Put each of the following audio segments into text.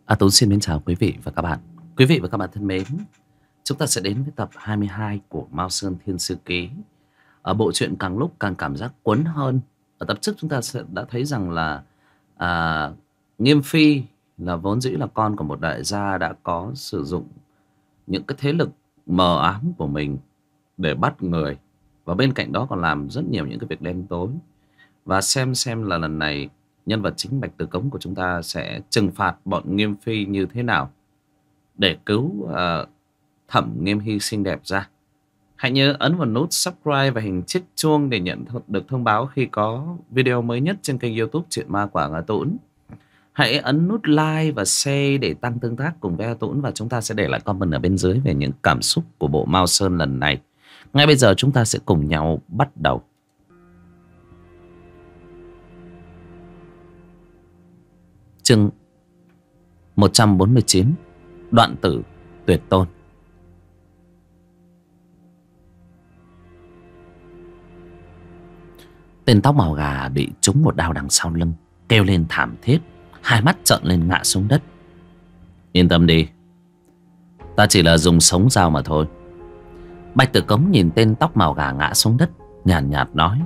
Tú xin mến chào quý vị và các bạn. Quý vị và các bạn thân mến, chúng ta sẽ đến với tập 22 của Mao Sơn Thiên Sư Ký. Ở bộ truyện càng lúc càng cảm giác cuốn hơn. Ở tập trước chúng ta đã thấy rằng là Nghiêm Phi là vốn dĩ là con của một đại gia đã có sử dụng những cái thế lực mờ ám của mình để bắt người. Và bên cạnh đó còn làm rất nhiều những cái việc đen tối. Và xem là lần này nhân vật chính Bạch Tử Cống của chúng ta sẽ trừng phạt bọn Nghiêm Phi như thế nào để cứu Thẩm Nghiêm Hy xinh đẹp ra. Hãy nhớ ấn vào nút subscribe và hình chiếc chuông để nhận được thông báo khi có video mới nhất trên kênh YouTube Chuyện Ma Quảng A Tũng. Hãy ấn nút like và share để tăng tương tác cùng với A Tũng, và chúng ta sẽ để lại comment ở bên dưới về những cảm xúc của bộ Mao Sơn lần này. Ngay bây giờ chúng ta sẽ cùng nhau bắt đầu. Chương 149, Đoạn tử tuyệt tôn. Tên tóc màu gà bị trúng một đao đằng sau lưng, kêu lên thảm thiết, hai mắt trợn lên ngã xuống đất. Yên tâm đi, ta chỉ là dùng sống dao mà thôi. Bạch Tử Cống nhìn tên tóc màu gà ngã xuống đất, nhàn nhạt nói: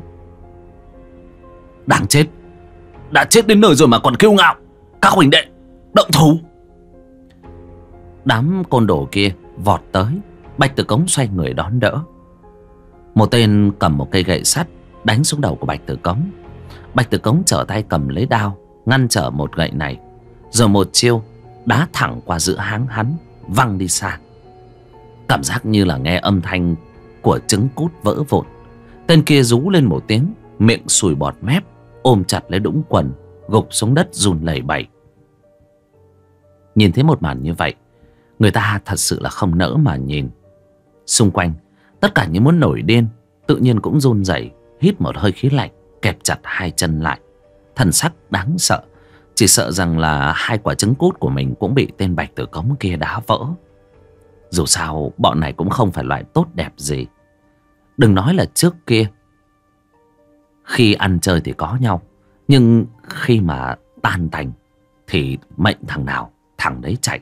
đáng chết, đã chết đến nơi rồi mà còn kiêu ngạo. Các huynh đệ, động thủ. Đám côn đồ kia vọt tới. Bạch Tử Cống xoay người đón đỡ. Một tên cầm một cây gậy sắt đánh xuống đầu của Bạch Tử Cống. Bạch Tử Cống trở tay cầm lấy đao ngăn trở một gậy này, rồi một chiêu đá thẳng qua giữa háng hắn, văng đi xa. Cảm giác như là nghe âm thanh của trứng cút vỡ vụn. Tên kia rú lên một tiếng, miệng sùi bọt mép, ôm chặt lấy đũng quần, gục xuống đất run lẩy bẩy. Nhìn thấy một màn như vậy, người ta thật sự là không nỡ mà nhìn. Xung quanh tất cả như muốn nổi điên, tự nhiên cũng run rẩy, hít một hơi khí lạnh, kẹp chặt hai chân lại, thần sắc đáng sợ, chỉ sợ rằng là hai quả trứng cút của mình cũng bị tên Bạch Tử Cống kia đá vỡ. Dù sao bọn này cũng không phải loại tốt đẹp gì. Đừng nói là trước kia, khi ăn chơi thì có nhau, nhưng khi mà tan tành thì mệnh thằng nào thằng đấy chạy.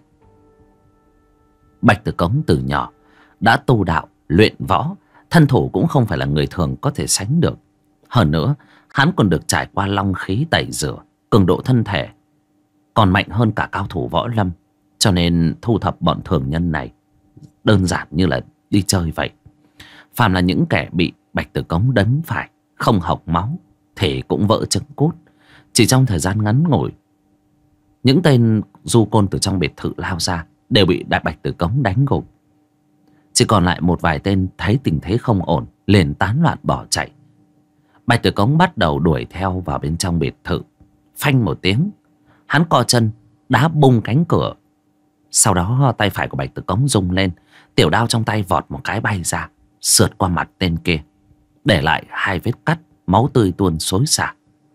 Bạch Tử Cống từ nhỏ đã tu đạo luyện võ, thân thủ cũng không phải là người thường có thể sánh được. Hơn nữa hắn còn được trải qua long khí tẩy rửa, cường độ thân thể còn mạnh hơn cả cao thủ võ lâm. Cho nên thu thập bọn thường nhân này đơn giản như là đi chơi vậy. Phàm là những kẻ bị Bạch Tử Cống đánh phải không hộc máu thì cũng vỡ trứng cút. Chỉ trong thời gian ngắn ngủi, những tên du côn từ trong biệt thự lao ra đều bị Đại Bạch Tử Cống đánh gục. Chỉ còn lại một vài tên thấy tình thế không ổn liền tán loạn bỏ chạy. Bạch Tử Cống bắt đầu đuổi theo vào bên trong biệt thự. Phanh một tiếng, hắn co chân đá bung cánh cửa. Sau đó tay phải của Bạch Tử Cống rung lên, tiểu đao trong tay vọt một cái bay ra, sượt qua mặt tên kia, để lại hai vết cắt, máu tươi tuôn xối xả.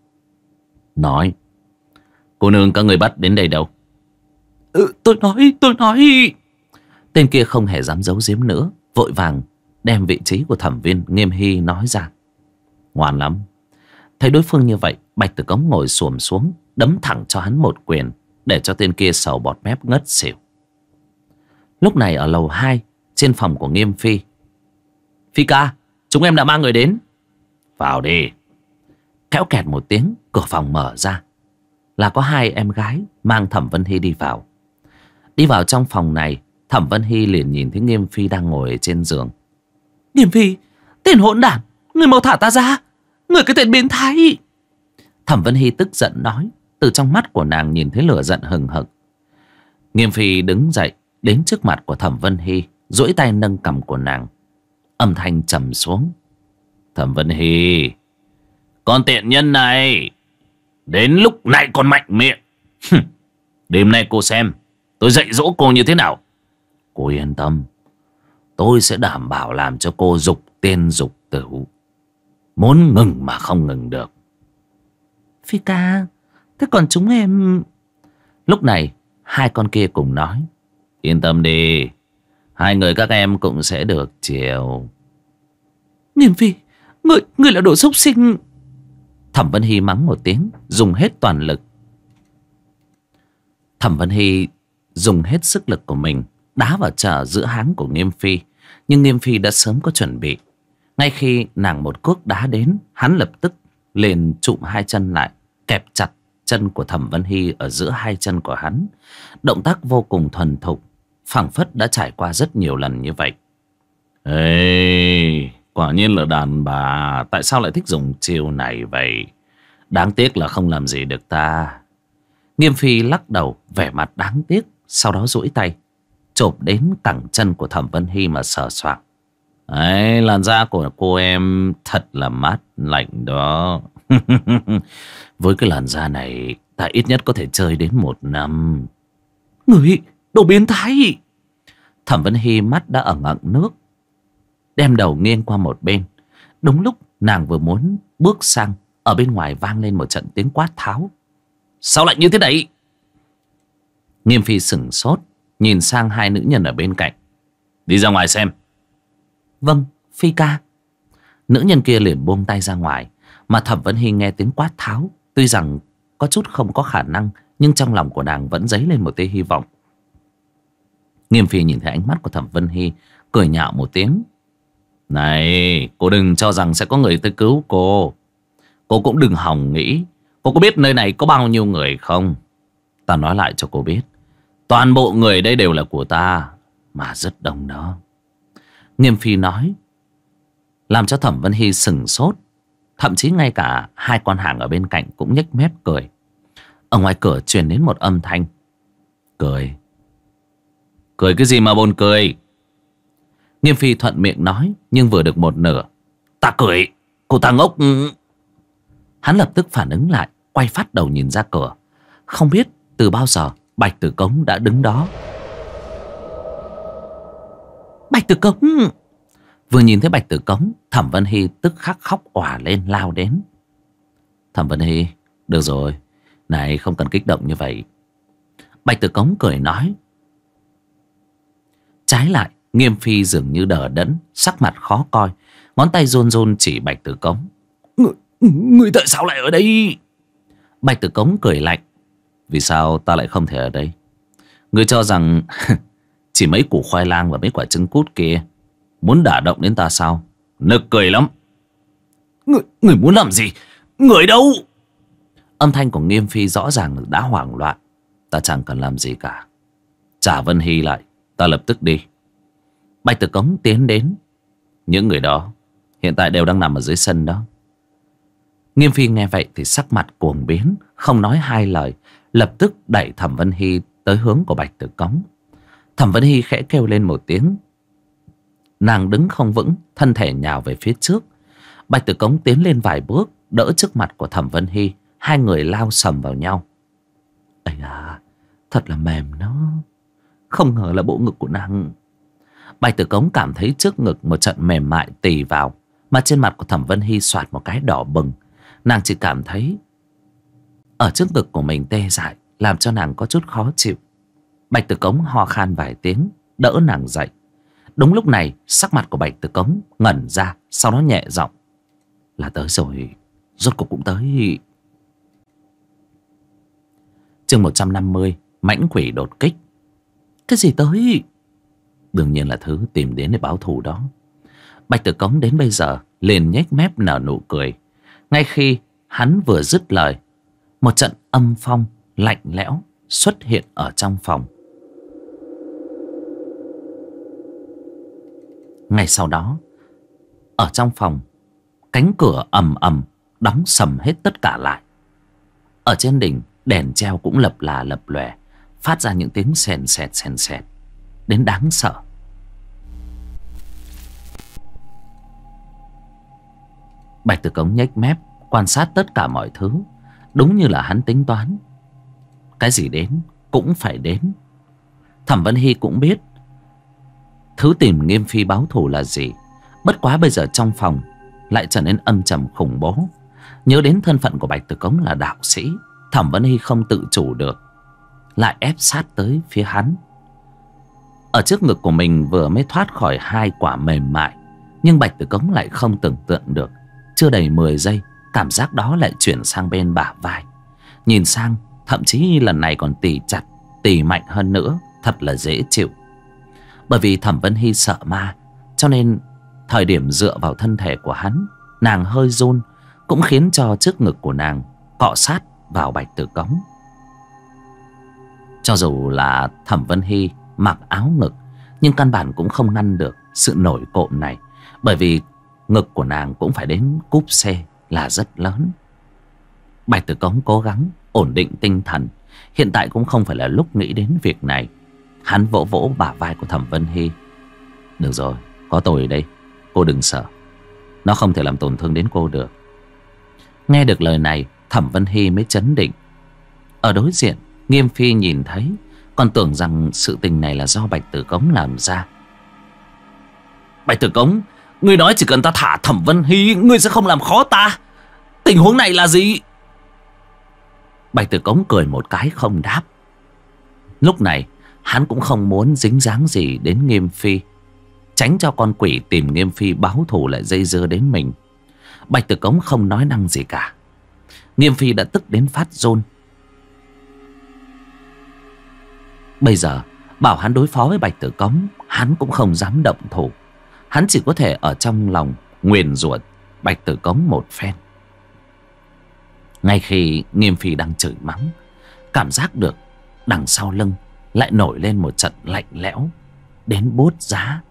Nói: cô nương các người bắt đến đây đâu? Tôi nói. Tên kia không hề dám giấu giếm nữa, vội vàng đem vị trí của Thẩm viên Nghiêm Hy nói ra. Ngoan lắm. Thấy đối phương như vậy, Bạch Tử Cống ngồi xổm xuống, đấm thẳng cho hắn một quyền, để cho tên kia sầu bọt mép ngất xỉu. Lúc này ở lầu 2, trên phòng của Nghiêm Phi. Phi ca, chúng em đã mang người đến. Vào đi. Kéo kẹt một tiếng, cửa phòng mở ra. Là có hai em gái mang Thẩm Vân Hy đi vào. Đi vào trong phòng này, Thẩm Vân Hy liền nhìn thấy Nghiêm Phi đang ngồi trên giường. Nghiêm Phi, tên hỗn đản, người mau thả ta ra, người cái tên biến thái. Thẩm Vân Hy tức giận nói, từ trong mắt của nàng nhìn thấy lửa giận hừng hực. Nghiêm Phi đứng dậy đến trước mặt của Thẩm Vân Hy, duỗi tay nâng cằm của nàng, âm thanh trầm xuống. Thẩm Vân Hy, con tiện nhân này, đến lúc này còn mạnh miệng. Đêm nay cô xem tôi dạy dỗ cô như thế nào. Cô yên tâm, tôi sẽ đảm bảo làm cho cô dục tiên dục tử, muốn ngừng mà không ngừng được. Phi ca, thế còn chúng em? Lúc này hai con kia cùng nói. Yên tâm đi, hai người các em cũng sẽ được chiều. Nghiêm Phi, người là đồ xúc sinh. Thẩm Vân Hy mắng một tiếng, dùng hết toàn lực. Thẩm Vân Hy dùng hết sức lực của mình đá vào giữa háng của Nghiêm Phi. Nhưng Nghiêm Phi đã sớm có chuẩn bị. Ngay khi nàng một cước đá đến, hắn lập tức liền chụm hai chân lại, kẹp chặt chân của Thẩm Vân Hy ở giữa hai chân của hắn. Động tác vô cùng thuần thục, phảng phất đã trải qua rất nhiều lần như vậy. Ê, quả nhiên là đàn bà. Tại sao lại thích dùng chiêu này vậy? Đáng tiếc là không làm gì được ta. Nghiêm Phi lắc đầu, vẻ mặt đáng tiếc. Sau đó duỗi tay chộp đến cẳng chân của Thẩm Vân Hy mà sờ soạng. Đấy, làn da của cô em thật là mát lạnh đó. Với cái làn da này, ta ít nhất có thể chơi đến 1 năm. Người, đồ biến thái! Thẩm Vân Hy mắt đã ẩn ẩn nước, đem đầu nghiêng qua một bên. Đúng lúc nàng vừa muốn bước sang, ở bên ngoài vang lên một trận tiếng quát tháo. Sao lại như thế này? Nghiêm Phi sửng sốt, nhìn sang hai nữ nhân ở bên cạnh. Đi ra ngoài xem. Vâng, Phi ca. Nữ nhân kia liền buông tay ra ngoài. Mà Thẩm Vân Hy nghe tiếng quát tháo, tuy rằng có chút không có khả năng, nhưng trong lòng của nàng vẫn dấy lên một tia hy vọng. Nghiêm Phi nhìn thấy ánh mắt của Thẩm Vân Hy, cười nhạo một tiếng. Này, cô đừng cho rằng sẽ có người tới cứu cô. Cô cũng đừng hòng nghĩ. Cô có biết nơi này có bao nhiêu người không? Ta nói lại cho cô biết, toàn bộ người đây đều là của ta, mà rất đông đó. Nghiêm Phi nói, làm cho Thẩm Vân Hy sửng sốt. Thậm chí ngay cả hai con hàng ở bên cạnh cũng nhếch mép cười. Ở ngoài cửa truyền đến một âm thanh. Cười? Cười cái gì mà buồn cười? Nghiêm Phi thuận miệng nói, nhưng vừa được một nửa. Ta cười? Cô ta ngốc. Hắn lập tức phản ứng lại, quay phát đầu nhìn ra cửa. Không biết từ bao giờ Bạch Tử Cống đã đứng đó. Bạch Tử Cống! Vừa nhìn thấy Bạch Tử Cống, Thẩm Vân Hy tức khắc khóc òa lên lao đến. Thẩm Vân Hy, được rồi, này không cần kích động như vậy. Bạch Tử Cống cười nói. Trái lại, Nghiêm Phi dường như đờ đẫn, sắc mặt khó coi, ngón tay run run chỉ Bạch Tử Cống. Người tại sao lại ở đây? Bạch Tử Cống cười lạnh. Vì sao ta lại không thể ở đây? Ngươi cho rằng chỉ mấy củ khoai lang và mấy quả trứng cút kia muốn đả động đến ta sao? Nực cười lắm. Người muốn làm gì? Người đâu? Âm thanh của Nghiêm Phi rõ ràng đã hoảng loạn. Ta chẳng cần làm gì cả. Trả Vân Hy lại, ta lập tức đi. Bạch Tử Cống tiến đến. Những người đó hiện tại đều đang nằm ở dưới sân đó. Nghiêm Phi nghe vậy thì sắc mặt cuồng biến, không nói hai lời, lập tức đẩy Thẩm Vân Hy tới hướng của Bạch Tử Cống. Thẩm Vân Hy khẽ kêu lên một tiếng. Nàng đứng không vững, thân thể nhào về phía trước. Bạch Tử Cống tiến lên vài bước, đỡ trước mặt của Thẩm Vân Hy. Hai người lao sầm vào nhau. Ây da, thật là mềm nó. Không ngờ là bộ ngực của nàng. Bạch Tử Cống cảm thấy trước ngực một trận mềm mại tì vào, mà trên mặt của Thẩm Vân Hy xoạt một cái đỏ bừng. Nàng chỉ cảm thấy ở trước ngực của mình tê dại, làm cho nàng có chút khó chịu. Bạch Tử Cống ho khan vài tiếng, đỡ nàng dậy. Đúng lúc này, sắc mặt của Bạch Tử Cống ngẩn ra, sau đó nhẹ giọng. Là tới rồi, rốt cuộc cũng tới. Chương 150, mãnh quỷ đột kích. Cái gì tới? Đương nhiên là thứ tìm đến để báo thù đó. Bạch Tử Cống đến bây giờ liền nhếch mép nở nụ cười. Ngay khi hắn vừa dứt lời, một trận âm phong lạnh lẽo xuất hiện ở trong phòng. Ngay sau đó, ở trong phòng, cánh cửa ầm ầm đóng sầm hết tất cả lại. Ở trên đỉnh, đèn treo cũng lập là lập lòe, phát ra những tiếng sèn sẹt đến đáng sợ. Bạch Tử Cống nhếch mép quan sát tất cả mọi thứ. Đúng như là hắn tính toán, cái gì đến cũng phải đến. Thẩm Vân Hy cũng biết thứ tìm Nghiêm Phi báo thù là gì. Bất quá bây giờ trong phòng lại trở nên âm trầm khủng bố. Nhớ đến thân phận của Bạch Tử Cống là đạo sĩ, Thẩm Vân Hy không tự chủ được, lại ép sát tới phía hắn. Ở trước ngực của mình vừa mới thoát khỏi hai quả mềm mại, nhưng Bạch Tử Cống lại không tưởng tượng được, chưa đầy 10 giây, cảm giác đó lại chuyển sang bên bả vai. Nhìn sang, thậm chí lần này còn tì chặt, tì mạnh hơn nữa, thật là dễ chịu. Bởi vì Thẩm Vân Hy sợ ma, cho nên thời điểm dựa vào thân thể của hắn, nàng hơi run, cũng khiến cho trước ngực của nàng cọ sát vào Bạch Tử Cống. Cho dù là Thẩm Vân Hy mặc áo ngực, nhưng căn bản cũng không ngăn được sự nổi cộm này, bởi vì ngực của nàng cũng phải đến cúp C là rất lớn. Bạch Tử Cống cố gắng ổn định tinh thần. Hiện tại cũng không phải là lúc nghĩ đến việc này. Hắn vỗ vỗ bả vai của Thẩm Vân Hy. Được rồi, có tôi ở đây, cô đừng sợ. Nó không thể làm tổn thương đến cô được. Nghe được lời này, Thẩm Vân Hy mới trấn định. Ở đối diện, Nghiêm Phi nhìn thấy, còn tưởng rằng sự tình này là do Bạch Tử Cống làm ra. Bạch Tử Cống, ngươi nói chỉ cần ta thả Thẩm Vân Hy, ngươi sẽ không làm khó ta. Tình huống này là gì? Bạch Tử Cống cười một cái không đáp. Lúc này hắn cũng không muốn dính dáng gì đến Nghiêm Phi, tránh cho con quỷ tìm Nghiêm Phi báo thù lại dây dưa đến mình. Bạch Tử Cống không nói năng gì cả. Nghiêm Phi đã tức đến phát run. Bây giờ bảo hắn đối phó với Bạch Tử Cống, hắn cũng không dám động thủ. Hắn chỉ có thể ở trong lòng nguyền rủa Bạch Tử Cống một phen. Ngay khi Nghiêm Phi đang chửi mắng, cảm giác được đằng sau lưng lại nổi lên một trận lạnh lẽo đến buốt giá.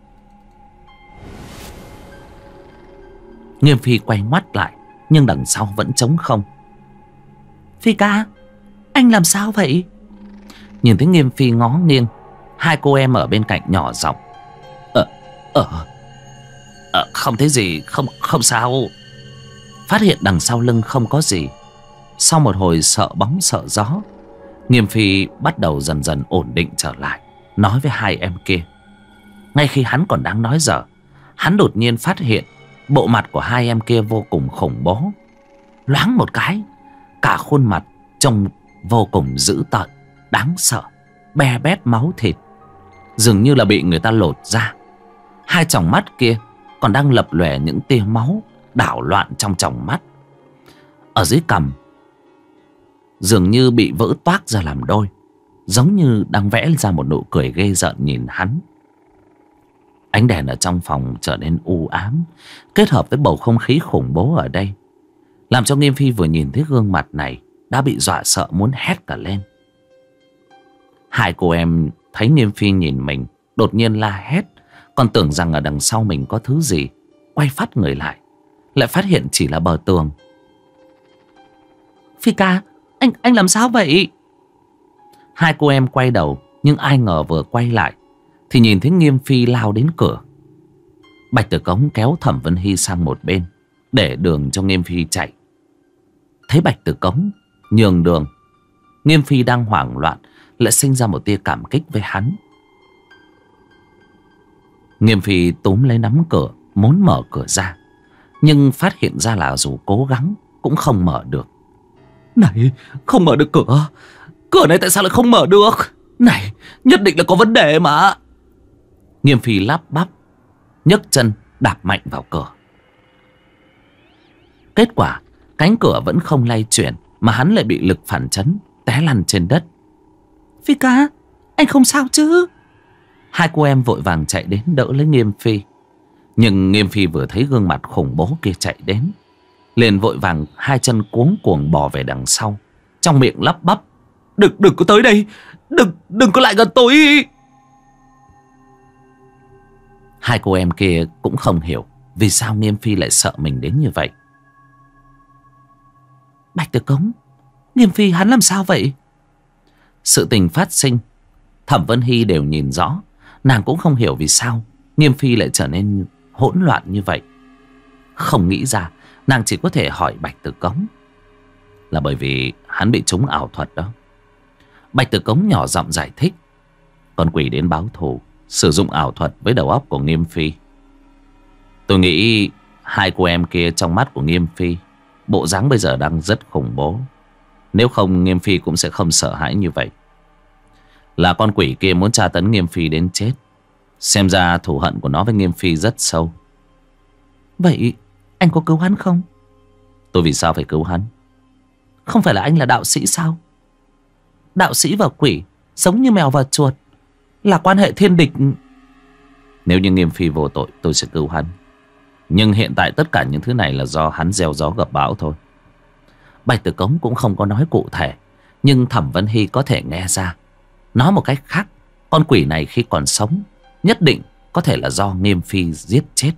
Nghiêm Phi quay ngoắt lại, nhưng đằng sau vẫn trống không. Phi ca, anh làm sao vậy? Nhìn thấy Nghiêm Phi ngó nghiêng, hai cô em ở bên cạnh nhỏ giọng. Không thấy gì, không sao. Phát hiện đằng sau lưng không có gì, sau một hồi sợ bóng sợ gió, Nghiêm Phi bắt đầu dần dần ổn định trở lại, nói với hai em kia. Ngay khi hắn còn đang nói dở, hắn đột nhiên phát hiện bộ mặt của hai em kia vô cùng khủng bố. Loáng một cái, cả khuôn mặt trông vô cùng dữ tợn, đáng sợ, be bét máu thịt, dường như là bị người ta lột ra. Hai tròng mắt kia còn đang lập lòe những tia máu đảo loạn trong tròng mắt. Ở dưới cằm dường như bị vỡ toác ra làm đôi, giống như đang vẽ ra một nụ cười ghê rợn nhìn hắn. Ánh đèn ở trong phòng trở nên u ám, kết hợp với bầu không khí khủng bố ở đây, làm cho Nghiêm Phi vừa nhìn thấy gương mặt này đã bị dọa sợ muốn hét cả lên. Hai cô em thấy Nghiêm Phi nhìn mình, đột nhiên la hét, còn tưởng rằng ở đằng sau mình có thứ gì. Quay phát người lại, lại phát hiện chỉ là bờ tường. Phi ca, anh làm sao vậy? Hai cô em quay đầu, nhưng ai ngờ vừa quay lại thì nhìn thấy Nghiêm Phi lao đến cửa. Bạch Tử Cống kéo Thẩm Vân Hy sang một bên, để đường cho Nghiêm Phi chạy. Thấy Bạch Tử Cống nhường đường, Nghiêm Phi đang hoảng loạn lại sinh ra một tia cảm kích với hắn. Nghiêm Phi túm lấy nắm cửa, muốn mở cửa ra, nhưng phát hiện ra là dù cố gắng cũng không mở được. Này, không mở được cửa. Cửa này tại sao lại không mở được? Này, nhất định là có vấn đề mà. Nghiêm Phi lắp bắp, nhấc chân đạp mạnh vào cửa. Kết quả cánh cửa vẫn không lay chuyển, mà hắn lại bị lực phản chấn té lăn trên đất. Phi ca, anh không sao chứ? Hai cô em vội vàng chạy đến đỡ lấy Nghiêm Phi. Nhưng Nghiêm Phi vừa thấy gương mặt khủng bố kia chạy đến, liền vội vàng hai chân cuống cuồng bò về đằng sau, trong miệng lắp bắp. Đừng có tới đây, đừng có lại gần tôi. Hai cô em kia cũng không hiểu vì sao Nghiêm Phi lại sợ mình đến như vậy. Bạch Tử Cống, Nghiêm Phi hắn làm sao vậy? Sự tình phát sinh, Thẩm Vân Hy đều nhìn rõ. Nàng cũng không hiểu vì sao Nghiêm Phi lại trở nên hỗn loạn như vậy. Không nghĩ ra, nàng chỉ có thể hỏi Bạch Tử Cống. Là bởi vì hắn bị trúng ảo thuật đó. Bạch Tử Cống nhỏ giọng giải thích. Con quỷ đến báo thù, sử dụng ảo thuật với đầu óc của Nghiêm Phi. Tôi nghĩ hai cô em kia trong mắt của Nghiêm Phi, bộ dáng bây giờ đang rất khủng bố. Nếu không Nghiêm Phi cũng sẽ không sợ hãi như vậy. Là con quỷ kia muốn tra tấn Nghiêm Phi đến chết. Xem ra thù hận của nó với Nghiêm Phi rất sâu. Vậy anh có cứu hắn không? Tôi vì sao phải cứu hắn? Không phải là anh là đạo sĩ sao? Đạo sĩ và quỷ giống như mèo và chuột, là quan hệ thiên địch. Nếu như Nghiêm Phi vô tội, tôi sẽ cứu hắn. Nhưng hiện tại tất cả những thứ này là do hắn gieo gió gặp bão thôi. Bạch Tử Cống cũng không có nói cụ thể, nhưng Thẩm Vân Hy có thể nghe ra. Nói một cách khác, con quỷ này khi còn sống nhất định có thể là do Nghiêm Phi giết chết.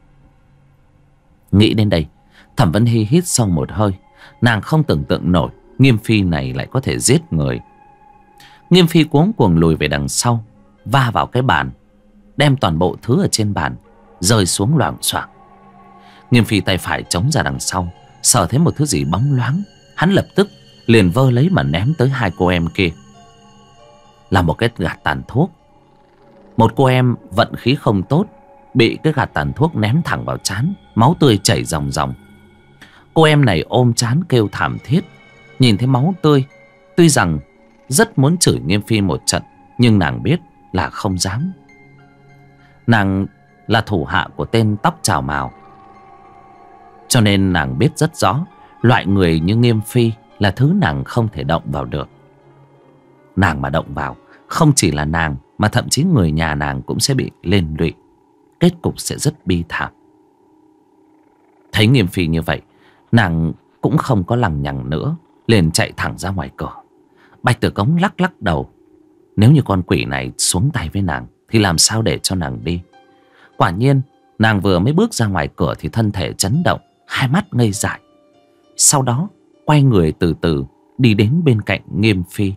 Nghĩ đến đây, Thẩm Vân Hy hít sâu một hơi. Nàng không tưởng tượng nổi Nghiêm Phi này lại có thể giết người. Nghiêm Phi cuống cuồng lùi về đằng sau, va vào cái bàn, đem toàn bộ thứ ở trên bàn rơi xuống loảng xoảng. Nghiêm Phi tay phải chống ra đằng sau, sờ thấy một thứ gì bóng loáng. Hắn lập tức liền vơ lấy mà ném tới hai cô em kia. Là một cái gạt tàn thuốc. Một cô em vận khí không tốt, bị cái gạt tàn thuốc ném thẳng vào trán, máu tươi chảy ròng ròng. Cô em này ôm trán kêu thảm thiết. Nhìn thấy máu tươi, tuy rằng rất muốn chửi Nghiêm Phi một trận, nhưng nàng biết là không dám. Nàng là thủ hạ của tên tóc chào mào, cho nên nàng biết rất rõ loại người như Nghiêm Phi là thứ nàng không thể động vào được. Nàng mà động vào, không chỉ là nàng mà thậm chí người nhà nàng cũng sẽ bị liên lụy. Kết cục sẽ rất bi thảm. Thấy Nghiêm Phi như vậy, nàng cũng không có lằng nhằng nữa, liền chạy thẳng ra ngoài cửa. Bạch Tử Cống lắc lắc đầu. Nếu như con quỷ này xuống tay với nàng thì làm sao để cho nàng đi. Quả nhiên, nàng vừa mới bước ra ngoài cửa thì thân thể chấn động, hai mắt ngây dại. Sau đó quay người từ từ đi đến bên cạnh Nghiêm Phi.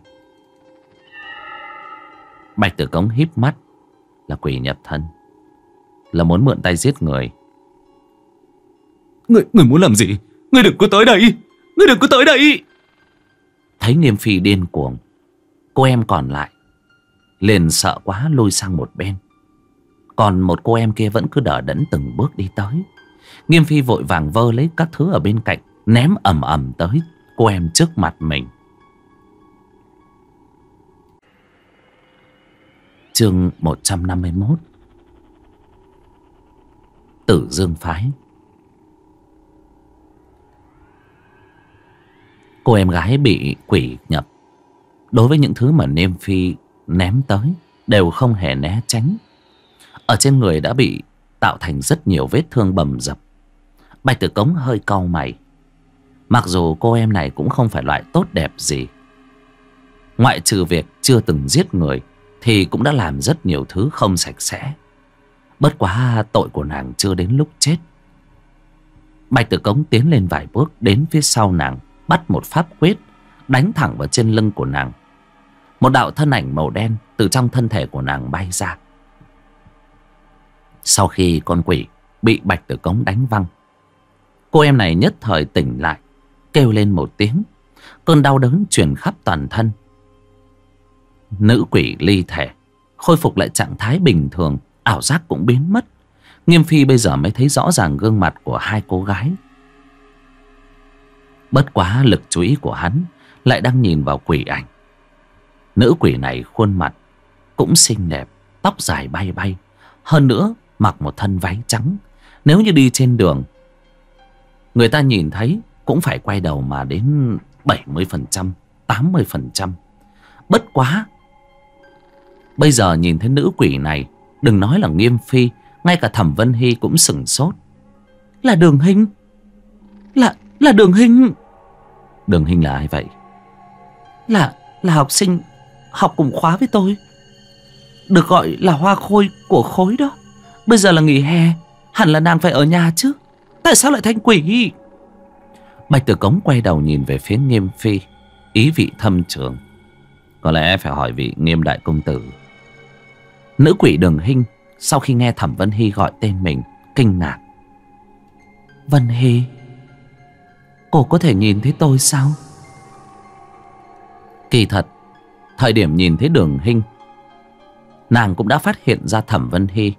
Bạch Tử Cống híp mắt. Là quỷ nhập thân, là muốn mượn tay giết người. Người muốn làm gì? Người đừng có tới đây! Người đừng có tới đây! Thấy Nghiêm Phi điên cuồng, cô em còn lại liền sợ quá lùi sang một bên. Còn một cô em kia vẫn cứ đờ đẫn từng bước đi tới. Nghiêm Phi vội vàng vơ lấy các thứ ở bên cạnh, ném ầm ầm tới cô em trước mặt mình. Chương 151. Tử Dương Phái. Cô em gái bị quỷ nhập, đối với những thứ mà Nghiêm Phi ném tới đều không hề né tránh. Ở trên người đã bị tạo thành rất nhiều vết thương bầm dập. Bạch Tử Cống hơi cau mày. Mặc dù cô em này cũng không phải loại tốt đẹp gì, ngoại trừ việc chưa từng giết người thì cũng đã làm rất nhiều thứ không sạch sẽ. Bất quá tội của nàng chưa đến lúc chết. Bạch Tử Cống tiến lên vài bước, đến phía sau nàng, bắt một pháp quyết đánh thẳng vào trên lưng của nàng. Một đạo thân ảnh màu đen từ trong thân thể của nàng bay ra. Sau khi con quỷ bị Bạch Tử Cống đánh văng, cô em này nhất thời tỉnh lại, kêu lên một tiếng. Cơn đau đớn truyền khắp toàn thân. Nữ quỷ ly thể, khôi phục lại trạng thái bình thường, ảo giác cũng biến mất. Nghiêm Phi bây giờ mới thấy rõ ràng gương mặt của hai cô gái. Bất quá lực chú ý của hắn lại đang nhìn vào quỷ ảnh. Nữ quỷ này khuôn mặt cũng xinh đẹp, tóc dài bay bay, hơn nữa mặc một thân váy trắng. Nếu như đi trên đường, người ta nhìn thấy cũng phải quay đầu mà đến 70%, 80%. Bất quá bây giờ nhìn thấy nữ quỷ này, đừng nói là Nghiêm Phi, ngay cả Thẩm Vân Hy cũng sửng sốt. Là Đường Hinh. Là Đường Hinh. Đường Hinh là ai vậy? Là học sinh học cùng khóa với tôi, được gọi là hoa khôi của khối đó. Bây giờ là nghỉ hè, hẳn là nàng phải ở nhà chứ. Tại sao lại thành quỷ? Bạch Tử Cống quay đầu nhìn về phía Nghiêm Phi, ý vị thâm trường. Có lẽ phải hỏi vị Nghiêm đại công tử. Nữ quỷ Đường Hinh sau khi nghe Thẩm Vân Hy gọi tên mình, kinh ngạc. Vân Hy, cô có thể nhìn thấy tôi sao? Kỳ thật, thời điểm nhìn thấy Đường Hinh, nàng cũng đã phát hiện ra Thẩm Vân Hy.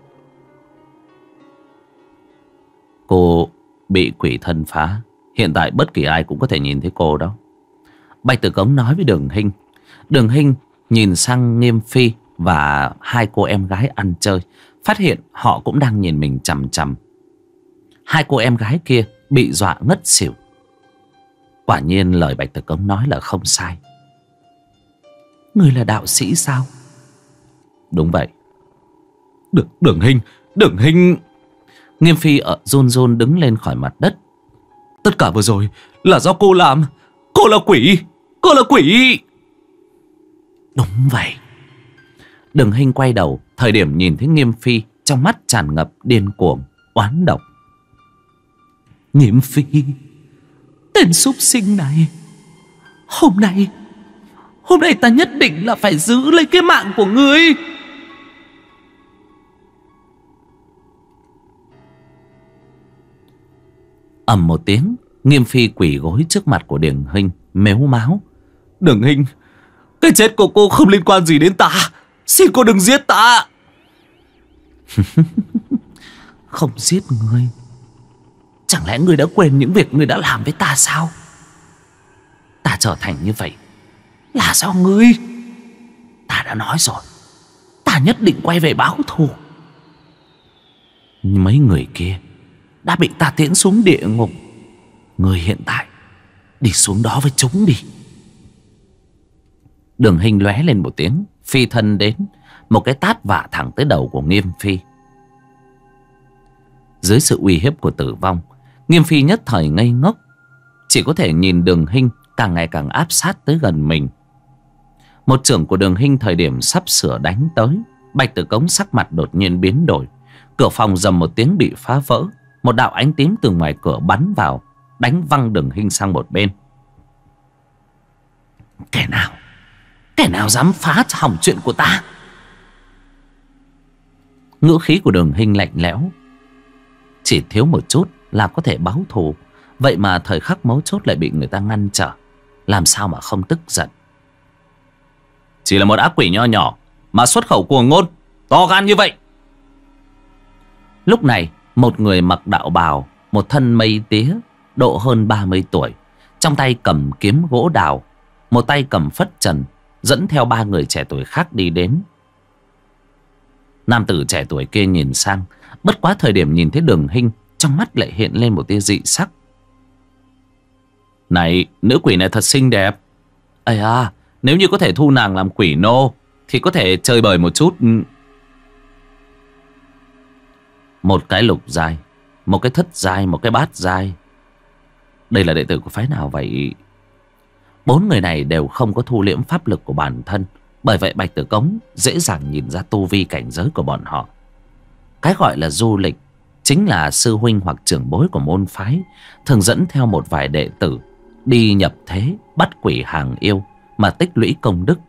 Cô bị quỷ thân phá, hiện tại bất kỳ ai cũng có thể nhìn thấy cô đó. Bạch Tử Cống nói với Đường Hinh. Đường Hinh nhìn sang Nghiêm Phi và hai cô em gái ăn chơi, phát hiện họ cũng đang nhìn mình chằm chằm. Hai cô em gái kia bị dọa ngất xỉu. Quả nhiên lời Bạch Tử Cống nói là không sai. Ngươi là đạo sĩ sao? Đúng vậy. Đường Hinh. Nghiêm Phi run run đứng lên khỏi mặt đất. Tất cả vừa rồi là do cô làm. Cô là quỷ. Cô là quỷ. Đúng vậy. Đường Hinh quay đầu, thời điểm nhìn thấy Nghiêm Phi, trong mắt tràn ngập điên cuồng, oán độc. Nghiêm Phi, tên súc sinh này, hôm nay ta nhất định là phải giữ lấy cái mạng của ngươi. Ầm một tiếng, Nghiêm Phi quỳ gối trước mặt của Đường Hinh, mếu máo. Đường Hinh, cái chết của cô không liên quan gì đến ta. Xin cô đừng giết ta. Không giết ngươi? Chẳng lẽ ngươi đã quên những việc ngươi đã làm với ta sao? Ta trở thành như vậy là do ngươi. Ta đã nói rồi, ta nhất định quay về báo thù. Mấy người kia đã bị ta tiễn xuống địa ngục. Ngươi hiện tại đi xuống đó với chúng đi. Đường Hinh lóe lên một tiếng, phi thân đến, một cái tát vả thẳng tới đầu của Nghiêm Phi. Dưới sự uy hiếp của tử vong, Nghiêm Phi nhất thời ngây ngốc, chỉ có thể nhìn Đường Hinh càng ngày càng áp sát tới gần mình. Một chưởng của Đường Hinh thời điểm sắp sửa đánh tới, Bạch Tử Cống sắc mặt đột nhiên biến đổi. Cửa phòng rầm một tiếng bị phá vỡ, một đạo ánh tím từ ngoài cửa bắn vào, đánh văng Đường Hinh sang một bên. Kẻ nào dám phá hỏng chuyện của ta? Ngữ khí của Đường Hinh lạnh lẽo. Chỉ thiếu một chút là có thể báo thù, vậy mà thời khắc mấu chốt lại bị người ta ngăn trở, làm sao mà không tức giận. Chỉ là một ác quỷ nho nhỏ mà xuất khẩu cuồng ngôn, to gan như vậy. Lúc này một người mặc đạo bào, một thân mây tía, độ hơn 30 tuổi, trong tay cầm kiếm gỗ đào, một tay cầm phất trần, dẫn theo 3 người trẻ tuổi khác đi đến. Nam tử trẻ tuổi kia nhìn sang, bất quá thời điểm nhìn thấy Đường Hinh, trong mắt lại hiện lên một tia dị sắc. Này, nữ quỷ này thật xinh đẹp. Ây à, nếu như có thể thu nàng làm quỷ nô thì có thể chơi bời một chút. Một cái lục giai, một cái thất giai, một cái bát giai. Đây là đệ tử của phái nào vậy? 4 người này đều không có thu liễm pháp lực của bản thân, bởi vậy Bạch Tử Cống dễ dàng nhìn ra tu vi cảnh giới của bọn họ. Cái gọi là du lịch chính là sư huynh hoặc trưởng bối của môn phái thường dẫn theo một vài đệ tử đi nhập thế, bắt quỷ hàng yêu mà tích lũy công đức.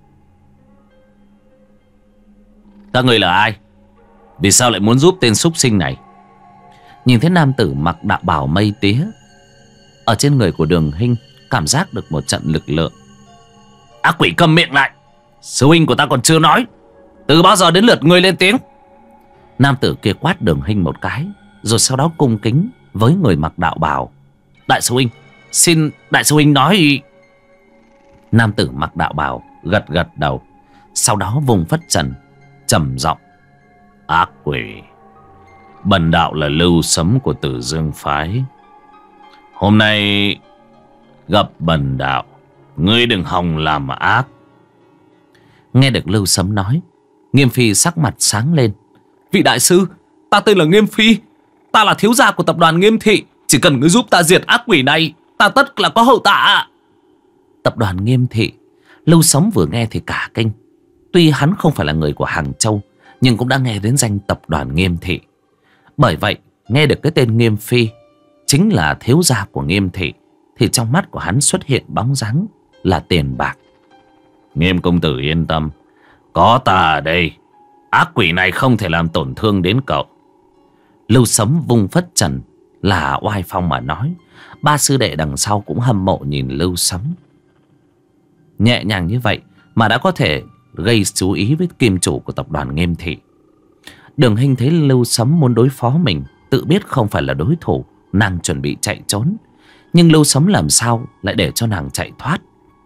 Các người là ai? Vì sao lại muốn giúp tên súc sinh này? Nhìn thấy nam tử mặc đạo bào mây tía, ở trên người của Đường Hinh cảm giác được một trận lực lượng. Ác quỷ câm miệng lại. Sư huynh của ta còn chưa nói, từ bao giờ đến lượt ngươi lên tiếng? Nam tử kia quát Đường Hinh một cái, rồi sau đó cung kính với người mặc đạo bào. Đại sư huynh, xin đại sư huynh nói. Nam tử mặc đạo bào gật gật đầu, sau đó vùng phất trần, trầm giọng. Ác quỷ, bần đạo là Lưu Sấm của Tử Dương phái. Hôm nay gặp bần đạo, ngươi đừng hòng làm ác. Nghe được Lưu Sấm nói, Nghiêm Phi sắc mặt sáng lên. Vị đại sư, ta tên là Nghiêm Phi, ta là thiếu gia của tập đoàn Nghiêm Thị. Chỉ cần ngươi giúp ta diệt ác quỷ này, ta tất là có hậu tạ. Tập đoàn Nghiêm Thị? Lưu Sấm vừa nghe thì cả kinh. Tuy hắn không phải là người của Hàng Châu, nhưng cũng đã nghe đến danh tập đoàn Nghiêm Thị. Bởi vậy nghe được cái tên Nghiêm Phi chính là thiếu gia của Nghiêm Thị, thì trong mắt của hắn xuất hiện bóng dáng là tiền bạc. Nghiêm công tử yên tâm, có ta ở đây, ác quỷ này không thể làm tổn thương đến cậu. Lưu Sấm vung phất trần là oai phong mà nói. 3 sư đệ đằng sau cũng hâm mộ nhìn Lưu Sấm. Nhẹ nhàng như vậy mà đã có thể gây chú ý với kim chủ của tập đoàn Nghiêm Thị. Đường Hinh thấy Lưu Sấm muốn đối phó mình, tự biết không phải là đối thủ, nàng chuẩn bị chạy trốn. Nhưng Lưu Sấm làm sao lại để cho nàng chạy thoát?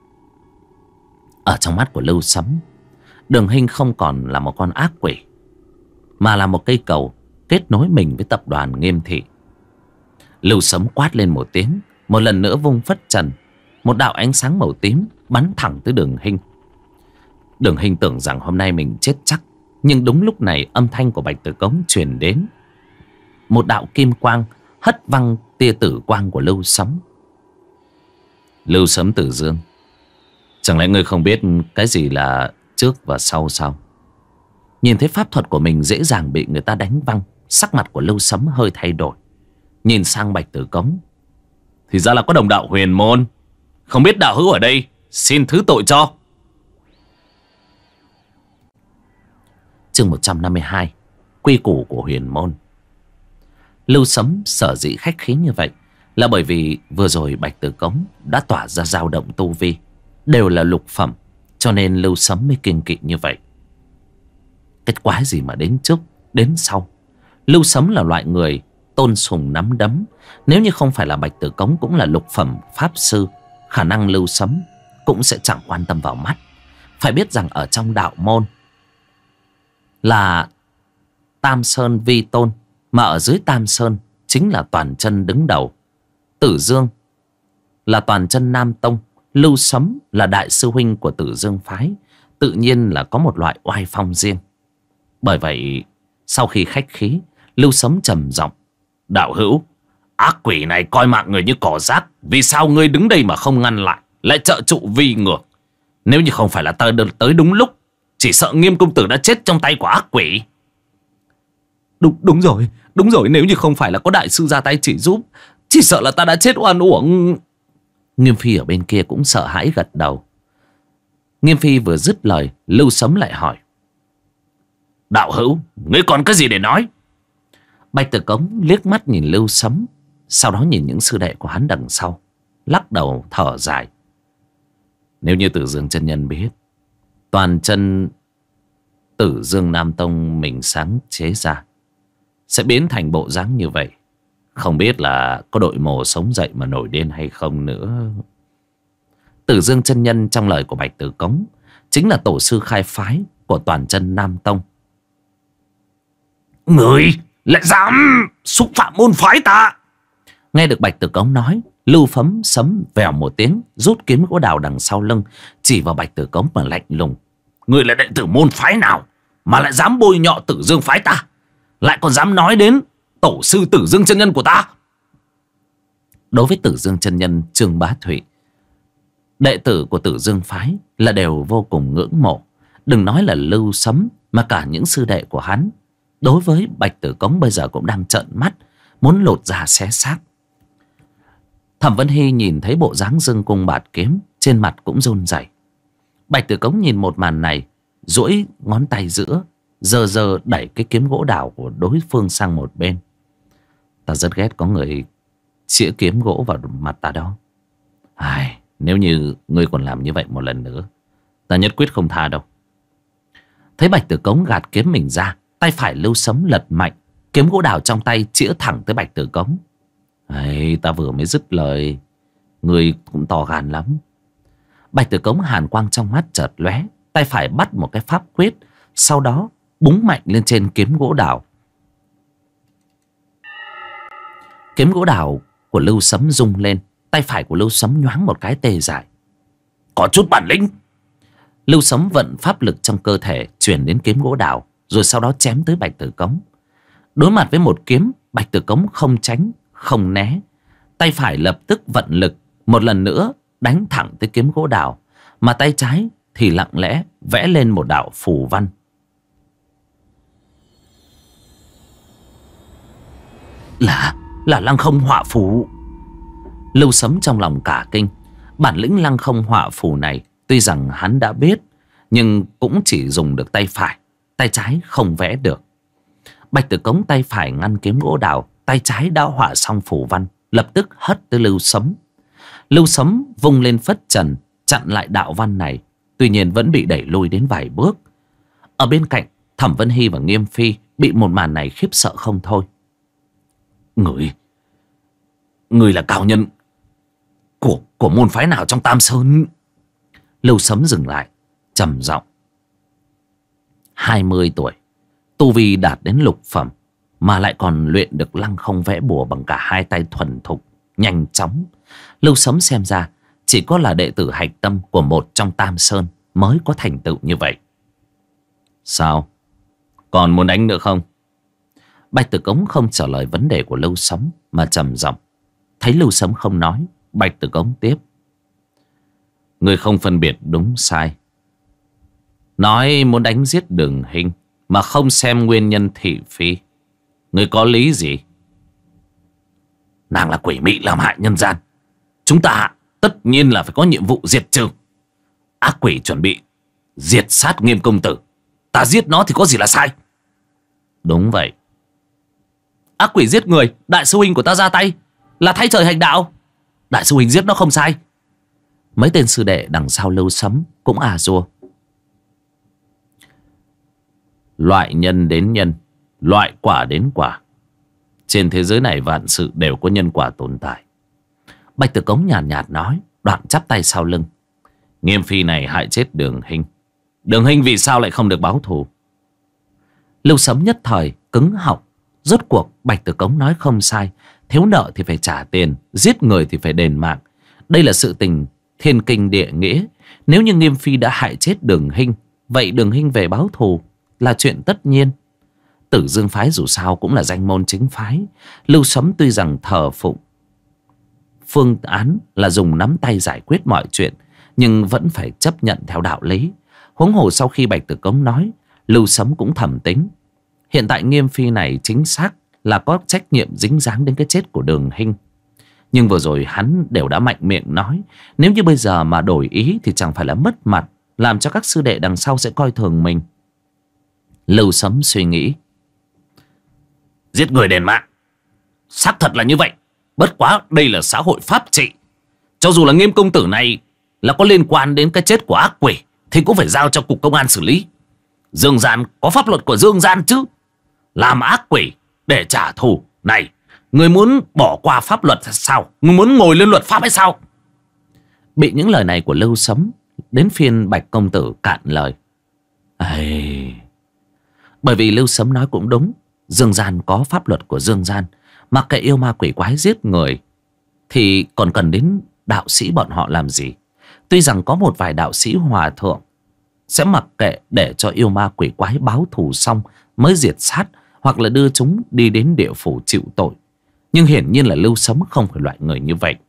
Ở trong mắt của Lưu Sấm, Đường Hinh không còn là một con ác quỷ, mà là một cây cầu kết nối mình với tập đoàn Nghiêm Thị. Lưu Sấm quát lên một tiếng, một lần nữa vung phất trần, một đạo ánh sáng màu tím bắn thẳng tới Đường Hinh. Đường Hình tưởng rằng hôm nay mình chết chắc. Nhưng đúng lúc này âm thanh của Bạch Tử Cống truyền đến. Một đạo kim quang hất văng tia tử quang của Lưu Sấm. Lưu Sấm Tử Dương, chẳng lẽ ngươi không biết cái gì là trước và sau sao? Nhìn thấy pháp thuật của mình dễ dàng bị người ta đánh văng, sắc mặt của Lưu Sấm hơi thay đổi. Nhìn sang Bạch Tử Cống. Thì ra là có đồng đạo huyền môn. Không biết đạo hữu ở đây, xin thứ tội cho. Chương 152, quy củ của huyền môn. Lưu Sấm sở dĩ khách khí như vậy là bởi vì vừa rồi Bạch Tử Cống đã tỏa ra dao động tu vi, đều là lục phẩm, cho nên Lưu Sấm mới kiêng kỵ như vậy. Cái quái gì mà đến trước đến sau. Lưu Sấm là loại người tôn sùng nắm đấm. Nếu như không phải là Bạch Tử Cống cũng là lục phẩm pháp sư, khả năng Lưu Sấm cũng sẽ chẳng quan tâm vào mắt. Phải biết rằng ở trong đạo môn là Tam Sơn vi tôn, mà ở dưới Tam Sơn chính là Toàn Chân đứng đầu. Tử Dương là Toàn Chân Nam Tông, Lưu Sấm là đại sư huynh của Tử Dương phái, tự nhiên là có một loại oai phong riêng. Bởi vậy sau khi khách khí, Lưu Sấm trầm giọng: Đạo hữu, ác quỷ này coi mạng người như cỏ rác. Vì sao ngươi đứng đây mà không ngăn lại, lại trợ trụ vi ngược? Nếu như không phải là ta tới đúng lúc, chỉ sợ Nghiêm công tử đã chết trong tay của ác quỷ. Đúng rồi, nếu như không phải là có đại sư ra tay chỉ giúp, chỉ sợ là ta đã chết oan uổng. Nghiêm Phi ở bên kia cũng sợ hãi gật đầu. Nghiêm Phi vừa dứt lời, Lưu Sấm lại hỏi: Đạo hữu, ngươi còn cái gì để nói? Bạch Tử Cống liếc mắt nhìn Lưu Sấm, sau đó nhìn những sư đệ của hắn đằng sau, lắc đầu thở dài. Nếu như Tử Dương chân nhân biết Toàn Chân Tử Dương Nam Tông mình sáng chế ra sẽ biến thành bộ dáng như vậy, không biết là có đội mồ sống dậy mà nổi điên hay không nữa. Tử Dương chân nhân trong lời của Bạch Tử Cống chính là tổ sư khai phái của Toàn Chân Nam Tông. Người lại dám xúc phạm môn phái ta? Nghe được Bạch Tử Cống nói, Lưu Sấm vèo một tiếng, rút kiếm gỗ đào đằng sau lưng, chỉ vào Bạch Tử Cống mà lạnh lùng: Người là đệ tử môn phái nào mà lại dám bôi nhọ Tử Dương phái ta, lại còn dám nói đến tổ sư Tử Dương chân nhân của ta? Đối với Tử Dương chân nhân Trương Bá Thụy, đệ tử của Tử Dương phái là đều vô cùng ngưỡng mộ. Đừng nói là Lưu Sấm, mà cả những sư đệ của hắn đối với Bạch Tử Cống bây giờ cũng đang trợn mắt, muốn lột da xé xác. Thẩm Vân Hy nhìn thấy bộ dáng dương cung bạt kiếm, trên mặt cũng run rẩy. Bạch Tử Cống nhìn một màn này, duỗi ngón tay giữa, giơ đẩy cái kiếm gỗ đào của đối phương sang một bên. Ta rất ghét có người chĩa kiếm gỗ vào mặt ta đó. Nếu như ngươi còn làm như vậy một lần nữa, ta nhất quyết không tha đâu. Thấy Bạch Tử Cống gạt kiếm mình ra, tay phải Lưu Sấm lật mạnh, kiếm gỗ đào trong tay chĩa thẳng tới Bạch Tử Cống. Ta vừa mới dứt lời, ngươi cũng to gan lắm. Bạch Tử Cống hàn quang trong mắt chợt lóe, tay phải bắt một cái pháp quyết, sau đó búng mạnh lên trên kiếm gỗ đào. Kiếm gỗ đào của Lưu Sấm rung lên, tay phải của Lưu Sấm nhoáng một cái tê dại. Có chút bản lĩnh. Lưu Sấm vận pháp lực trong cơ thể chuyển đến kiếm gỗ đào, rồi sau đó chém tới Bạch Tử Cống. Đối mặt với một kiếm, Bạch Tử Cống không tránh không né, tay phải lập tức vận lực một lần nữa đánh thẳng tới kiếm gỗ đào, mà tay trái thì lặng lẽ vẽ lên một đạo phù văn. Là Lăng Không Họa Phù. Lưu Sấm trong lòng cả kinh. Bản lĩnh Lăng Không Họa Phù này tuy rằng hắn đã biết, nhưng cũng chỉ dùng được tay phải, tay trái không vẽ được. Bạch Tử Cống tay phải ngăn kiếm gỗ đào, tay trái đã họa xong phù văn, lập tức hất tới Lưu Sấm. Lưu Sấm vung lên phất trần chặn lại đạo văn này, tuy nhiên vẫn bị đẩy lùi đến vài bước. Ở bên cạnh, Thẩm Vân Hy và Nghiêm Phi bị một màn này khiếp sợ không thôi. Người là cao nhân của môn phái nào trong Tam Sơn? Lưu Sấm dừng lại, trầm giọng: 20 tuổi, tu vi đạt đến lục phẩm, mà lại còn luyện được lăng không vẽ bùa bằng cả hai tay thuần thục, nhanh chóng. Lưu Sấm xem ra chỉ có là đệ tử hạch tâm của một trong Tam Sơn, mới có thành tựu như vậy. Sao? Còn muốn đánh nữa không? Bạch Tử Cống không trả lời vấn đề của Lưu Sấm mà trầm giọng. Thấy Lưu Sấm không nói, Bạch Tử Cống tiếp. Ngươi không phân biệt đúng sai. Nói muốn đánh giết Đường Hinh mà không xem nguyên nhân thị phi. Ngươi có lý gì? Nàng là quỷ mị làm hại nhân gian. Chúng ta tất nhiên là phải có nhiệm vụ diệt trừ. Ác quỷ chuẩn bị diệt sát Nghiêm công tử. Ta giết nó thì có gì là sai? Đúng vậy. Ác quỷ giết người, đại sư huynh của ta ra tay là thay trời hành đạo. Đại sư huynh giết nó không sai. Mấy tên sư đệ đằng sau Lưu Sấm cũng dua. Loại nhân đến nhân, loại quả đến quả. Trên thế giới này vạn sự đều có nhân quả tồn tại. Bạch Tử Cống nhàn nhạt nói, đoạn chắp tay sau lưng. Nghiêm phi này hại chết Đường Hinh. Đường Hinh vì sao lại không được báo thù? Lưu Sấm nhất thời cứng họng. Rốt cuộc Bạch Tử Cống nói không sai. Thiếu nợ thì phải trả tiền, giết người thì phải đền mạng. Đây là sự tình thiên kinh địa nghĩa. Nếu như Nghiêm phi đã hại chết Đường Hinh, vậy Đường Hinh về báo thù là chuyện tất nhiên. Tử Dương phái dù sao cũng là danh môn chính phái. Lưu Sấm tuy rằng thờ phụng phương án là dùng nắm tay giải quyết mọi chuyện, nhưng vẫn phải chấp nhận theo đạo lý. Huống hồ sau khi Bạch Tử Cống nói, Lưu Sấm cũng thầm tính. Hiện tại Nghiêm phi này chính xác là có trách nhiệm dính dáng đến cái chết của Đường Hinh. Nhưng vừa rồi hắn đều đã mạnh miệng nói, nếu như bây giờ mà đổi ý thì chẳng phải là mất mặt, làm cho các sư đệ đằng sau sẽ coi thường mình. Lưu Sấm suy nghĩ. Giết người đền mạng, xác thật là như vậy. Bất quá đây là xã hội pháp trị. Cho dù là Nghiêm công tử này là có liên quan đến cái chết của ác quỷ thì cũng phải giao cho cục công an xử lý. Dương gian có pháp luật của dương gian chứ. Làm ác quỷ để trả thù này, người muốn bỏ qua pháp luật hay sao? Người muốn ngồi lên luật pháp hay sao? Bị những lời này của Lưu Sấm, đến phiên Bạch công tử cạn lời. Bởi vì Lưu Sấm nói cũng đúng. Dương gian có pháp luật của dương gian. Mặc kệ yêu ma quỷ quái giết người thì còn cần đến đạo sĩ bọn họ làm gì? Tuy rằng có một vài đạo sĩ hòa thượng sẽ mặc kệ để cho yêu ma quỷ quái báo thù xong mới diệt sát, hoặc là đưa chúng đi đến địa phủ chịu tội. Nhưng hiển nhiên là Lưu Sấm không phải loại người như vậy.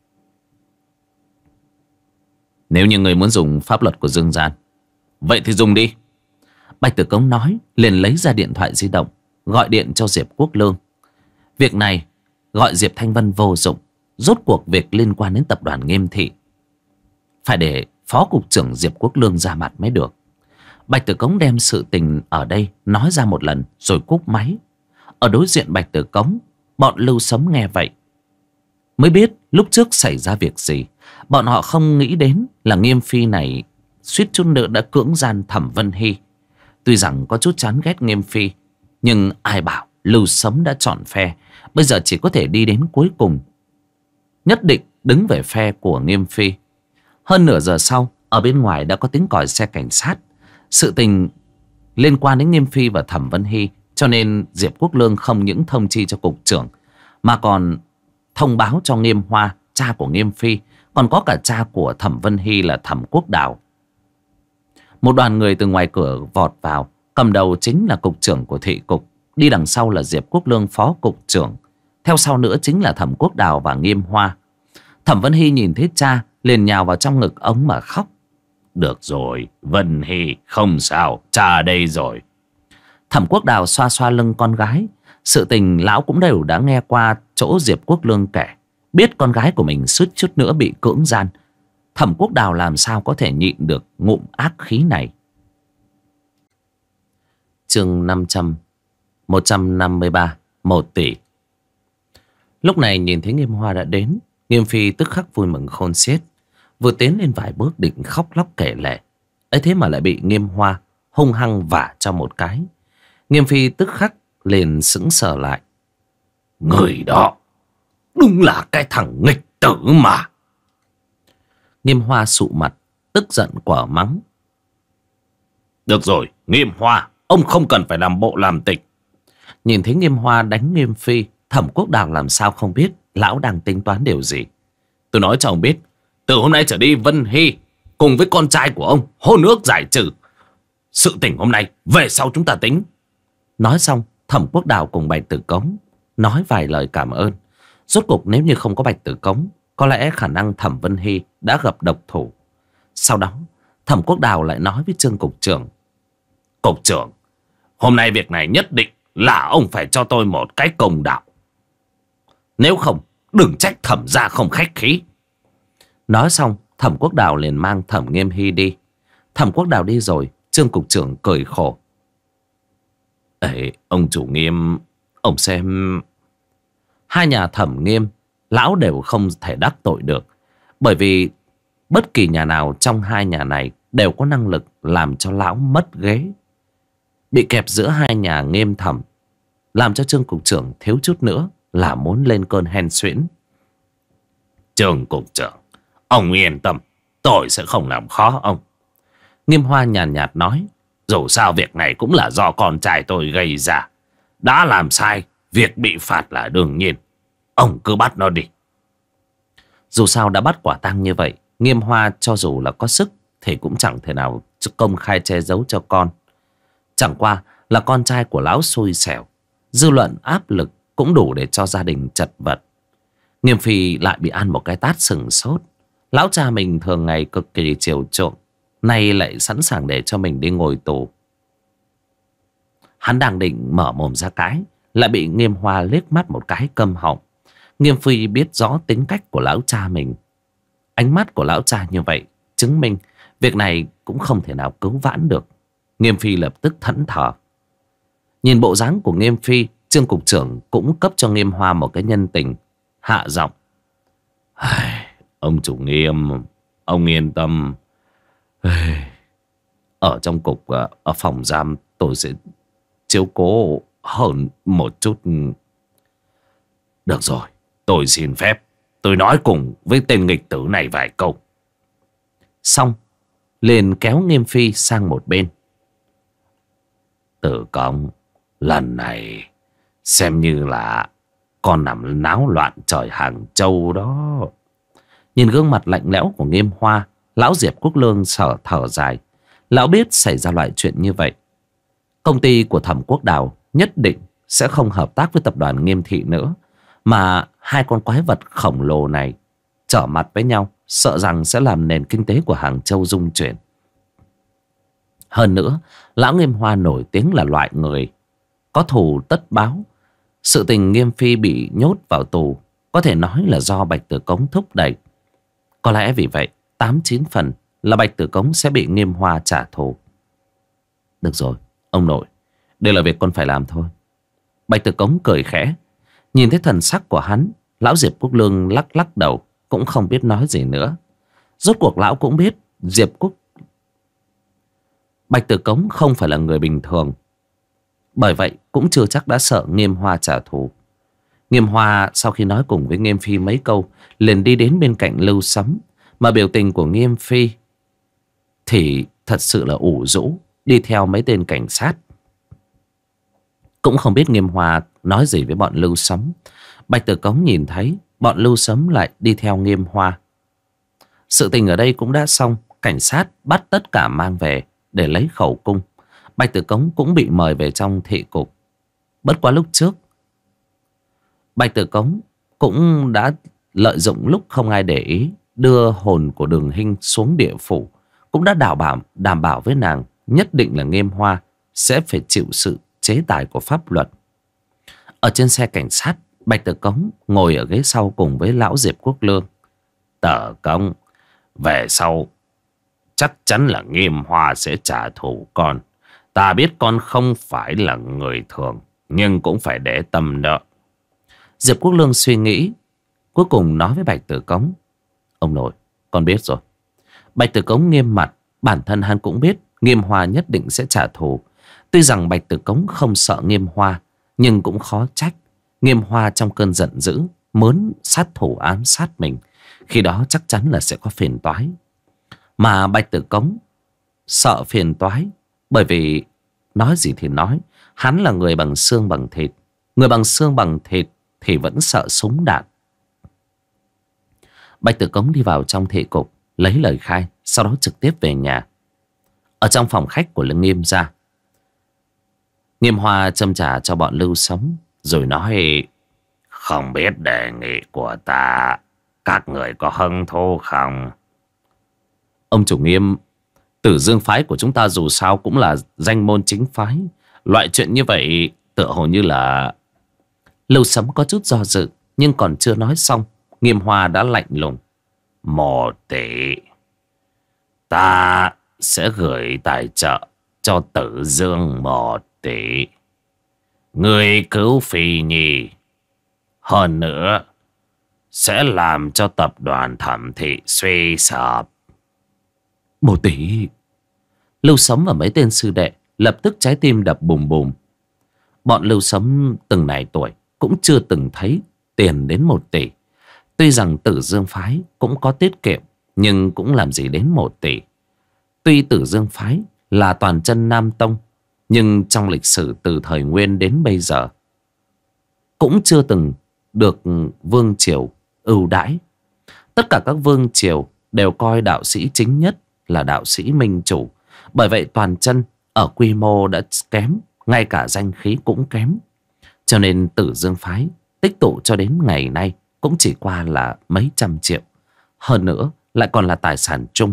Nếu như người muốn dùng pháp luật của dương gian, vậy thì dùng đi. Bạch Tử Cống nói, liền lấy ra điện thoại di động, gọi điện cho Diệp Quốc Lương. Việc này gọi Diệp Thanh Vân vô dụng. Rốt cuộc việc liên quan đến tập đoàn Nghiêm thị phải để Phó Cục trưởng Diệp Quốc Lương ra mặt mới được. Bạch Tử Cống đem sự tình ở đây nói ra một lần rồi cúp máy. Ở đối diện Bạch Tử Cống, bọn Lưu Sấm nghe vậy mới biết lúc trước xảy ra việc gì. Bọn họ không nghĩ đến là Nghiêm phi này suýt chút nữa đã cưỡng gian Thẩm Vân Hy. Tuy rằng có chút chán ghét Nghiêm phi, nhưng ai bảo Lưu Sấm đã chọn phe. Bây giờ chỉ có thể đi đến cuối cùng, nhất định đứng về phe của Nghiêm phi. Hơn nửa giờ sau, ở bên ngoài đã có tiếng còi xe cảnh sát. Sự tình liên quan đến Nghiêm phi và Thẩm Vân Hy, cho nên Diệp Quốc Lương không những thông chi cho cục trưởng mà còn thông báo cho Nghiêm Hoa, cha của Nghiêm phi, còn có cả cha của Thẩm Vân Hy là Thẩm Quốc Đào. Một đoàn người từ ngoài cửa vọt vào. Cầm đầu chính là cục trưởng của thị cục, đi đằng sau là Diệp Quốc Lương phó cục trưởng, theo sau nữa chính là Thẩm Quốc Đào và Nghiêm Hoa. Thẩm Vân Hy nhìn thấy cha liền nhào vào trong ngực ống mà khóc. Được rồi, Vân Hy, không sao, cha đây rồi. Thẩm Quốc Đào xoa xoa lưng con gái. Sự tình lão cũng đều đã nghe qua chỗ Diệp Quốc Lương kể, biết con gái của mình suýt chút nữa bị cưỡng gian. Thẩm Quốc Đào làm sao có thể nhịn được ngụm ác khí này. Chương 153, 1 tỷ. Lúc này nhìn thấy Nghiêm Hoa đã đến, Nghiêm phi tức khắc vui mừng khôn xiết, vừa tiến lên vài bước định khóc lóc kể lể. Ấy thế mà lại bị Nghiêm Hoa hung hăng vả cho một cái. Nghiêm phi tức khắc liền sững sờ lại. Người đó đúng là cái thằng nghịch tử mà. Nghiêm Hoa sụ mặt, tức giận quở mắng. Được rồi, Nghiêm Hoa, ông không cần phải làm bộ làm tịch. Nhìn thấy Nghiêm Hoa đánh Nghiêm phi, Thẩm Quốc Đào làm sao không biết lão đang tính toán điều gì. Tôi nói cho ông biết, từ hôm nay trở đi Vân Hy cùng với con trai của ông hôn ước giải trừ. Sự tình hôm nay về sau chúng ta tính. Nói xong, Thẩm Quốc Đào cùng Bạch Tử Cống nói vài lời cảm ơn. Rốt cuộc nếu như không có Bạch Tử Cống, có lẽ khả năng Thẩm Vân Hy đã gặp độc thủ. Sau đó, Thẩm Quốc Đào lại nói với Trương cục trưởng: Cục trưởng, hôm nay việc này nhất định là ông phải cho tôi một cái công đạo. Nếu không, đừng trách Thẩm gia không khách khí. Nói xong, Thẩm Quốc Đào liền mang Thẩm Nghiêm Hy đi. Thẩm Quốc Đào đi rồi, Trương cục trưởng cười khổ: Ê, ông chủ Nghiêm, ông xem... Hai nhà Thẩm Nghiêm, lão đều không thể đắc tội được. Bởi vì bất kỳ nhà nào trong hai nhà này đều có năng lực làm cho lão mất ghế. Bị kẹp giữa hai nhà Nghiêm Thẩm, làm cho Trương cục trưởng thiếu chút nữa là muốn lên cơn hen suyễn. Trương cục trưởng, ông yên tâm, tôi sẽ không làm khó ông. Nghiêm Hoa nhàn nhạt nói: Dù sao việc này cũng là do con trai tôi gây ra. Đã làm sai, việc bị phạt là đương nhiên. Ông cứ bắt nó đi. Dù sao đã bắt quả tang như vậy, Nghiêm Hoa cho dù là có sức thì cũng chẳng thể nào công khai che giấu cho con. Chẳng qua là con trai của lão xui xẻo, dư luận áp lực cũng đủ để cho gia đình chật vật. Nghiêm Phi lại bị ăn một cái tát sừng sốt. Lão cha mình thường ngày cực kỳ chiều chuộng, nay lại sẵn sàng để cho mình đi ngồi tù. Hắn đang định mở mồm ra cãi, lại bị Nghiêm Hoa liếc mắt một cái câm họng. Nghiêm Phi biết rõ tính cách của lão cha mình. Ánh mắt của lão cha như vậy chứng minh việc này cũng không thể nào cứu vãn được. Nghiêm Phi lập tức thẫn thờ. Nhìn bộ dáng của Nghiêm Phi, Trương cục trưởng cũng cấp cho Nghiêm Hoa một cái nhân tình, hạ giọng: Ông chủ Nghiêm, ông yên tâm. Ở trong cục, ở phòng giam, tôi sẽ chiếu cố hơn một chút. Được rồi, tôi xin phép, tôi nói cùng với tên nghịch tử này vài câu. Xong, liền kéo Nghiêm Phi sang một bên. Tử Công, lần này xem như là con nằm náo loạn trời Hàng Châu đó. Nhìn gương mặt lạnh lẽo của Nghiêm Hoa, lão Diệp Quốc Lương thở dài. Lão biết xảy ra loại chuyện như vậy, công ty của Thẩm Quốc Đào nhất định sẽ không hợp tác với tập đoàn Nghiêm Thị nữa. Mà hai con quái vật khổng lồ này trở mặt với nhau, sợ rằng sẽ làm nền kinh tế của Hàng Châu rung chuyển. Hơn nữa, lão Nghiêm Hoa nổi tiếng là loại người có thù tất báo. Sự tình Nghiêm Phi bị nhốt vào tù có thể nói là do Bạch Tử Cống thúc đẩy. Có lẽ vì vậy 8-9 phần là Bạch Tử Cống sẽ bị Nghiêm Hoa trả thù. Được rồi, ông nội, đây là việc con phải làm thôi. Bạch Tử Cống cười khẽ. Nhìn thấy thần sắc của hắn, lão Diệp Quốc Lương lắc lắc đầu, cũng không biết nói gì nữa. Rốt cuộc lão cũng biết Bạch Tử Cống không phải là người bình thường. Bởi vậy cũng chưa chắc đã sợ Nghiêm Hoa trả thù. Nghiêm Hoa sau khi nói cùng với Nghiêm Phi mấy câu, liền đi đến bên cạnh Lưu Sấm. Mà biểu tình của Nghiêm Phi thì thật sự là ủ rũ, đi theo mấy tên cảnh sát. Cũng không biết Nghiêm Hoa nói gì với bọn Lưu Sấm. Bạch Tử Cống nhìn thấy bọn Lưu Sấm lại đi theo Nghiêm Hoa. Sự tình ở đây cũng đã xong. Cảnh sát bắt tất cả mang về để lấy khẩu cung. Bạch Tử Cống cũng bị mời về trong thị cục. Bất quá lúc trước, Bạch Tử Cống cũng đã lợi dụng lúc không ai để ý, đưa hồn của Đường Hinh xuống địa phủ. Cũng đã đảm bảo với nàng nhất định là Nghiêm Hoa sẽ phải chịu sự chế tài của pháp luật. Ở trên xe cảnh sát, Bạch Tử Cống ngồi ở ghế sau cùng với lão Diệp Quốc Lương. Tử Công, về sau chắc chắn là Nghiêm Hoa sẽ trả thù con. Ta biết con không phải là người thường, nhưng cũng phải để tâm đó. Diệp Quốc Lương suy nghĩ, cuối cùng nói với Bạch Tử Cống: Ông nội, con biết rồi. Bạch Tử Cống nghiêm mặt. Bản thân hắn cũng biết Nghiêm Hoa nhất định sẽ trả thù. Tuy rằng Bạch Tử Cống không sợ Nghiêm Hoa, nhưng cũng khó trách Nghiêm Hoa trong cơn giận dữ muốn sát thủ ám sát mình. Khi đó chắc chắn là sẽ có phiền toái. Mà Bạch Tử Cống sợ phiền toái, bởi vì nói gì thì nói, hắn là người bằng xương bằng thịt. Người bằng xương bằng thịt thì vẫn sợ súng đạn. Bạch Tử Cống đi vào trong thị cục. lấy lời khai, sau đó trực tiếp về nhà. Ở trong phòng khách của Lương Nghiêm gia, Nghiêm Hoa châm trà cho bọn Lưu Sấm, rồi nói: Không biết đề nghị của ta các người có hứng thú không? Ông chủ Nghiêm, Tử Dương phái của chúng ta dù sao cũng là danh môn chính phái. Loại chuyện như vậy tựa hồ như là... Lưu Sấm có chút do dự, nhưng còn chưa nói xong, Nghiêm Hoa đã lạnh lùng: 1 tỷ. Ta sẽ gửi tài trợ cho Tử Dương 1 tỷ. Người cứu Phi Nhi. Hơn nữa, sẽ làm cho tập đoàn Thẩm Thị suy sụp. 1 tỷ. Lưu Sấm và mấy tên sư đệ lập tức trái tim đập bùm bùm. Bọn Lưu Sấm từng này tuổi cũng chưa từng thấy tiền đến 1 tỷ. Tuy rằng Tử Dương phái cũng có tiết kiệm, nhưng cũng làm gì đến 1 tỷ. Tuy Tử Dương phái là toàn chân Nam Tông, nhưng trong lịch sử từ thời Nguyên đến bây giờ cũng chưa từng được vương triều ưu đãi. Tất cả các vương triều đều coi đạo sĩ chính nhất là đạo sĩ minh chủ. Bởi vậy toàn chân ở quy mô đã kém, ngay cả danh khí cũng kém. Cho nên Tử Dương phái tích tụ cho đến ngày nay cũng chỉ qua là mấy trăm triệu. Hơn nữa lại còn là tài sản chung.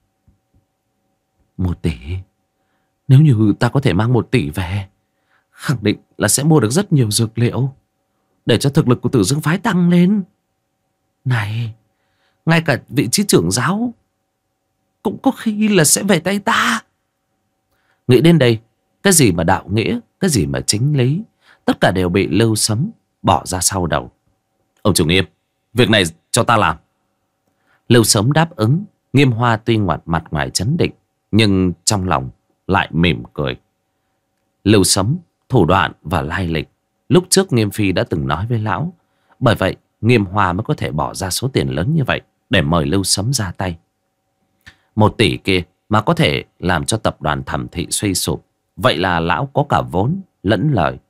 1 tỷ. Nếu như ta có thể mang 1 tỷ về, khẳng định là sẽ mua được rất nhiều dược liệu để cho thực lực của Tử Dương phái tăng lên. Này, ngay cả vị trí trưởng giáo cũng có khi là sẽ về tay ta. Nghĩ đến đây, cái gì mà đạo nghĩa, cái gì mà chính lý, tất cả đều bị Lưu Sấm bỏ ra sau đầu. Ông chủ Nghiêm, việc này cho ta làm. Lưu Sấm đáp ứng. Nghiêm Hoa tuy mặt ngoài trấn định, nhưng trong lòng lại mỉm cười. Lưu Sấm, thủ đoạn và lai lịch lúc trước Nghiêm Phi đã từng nói với lão. Bởi vậy Nghiêm Hoa mới có thể bỏ ra số tiền lớn như vậy để mời Lưu Sấm ra tay. 1 tỷ kia mà có thể làm cho tập đoàn Thẩm Thị suy sụp, vậy là lão có cả vốn lẫn lời.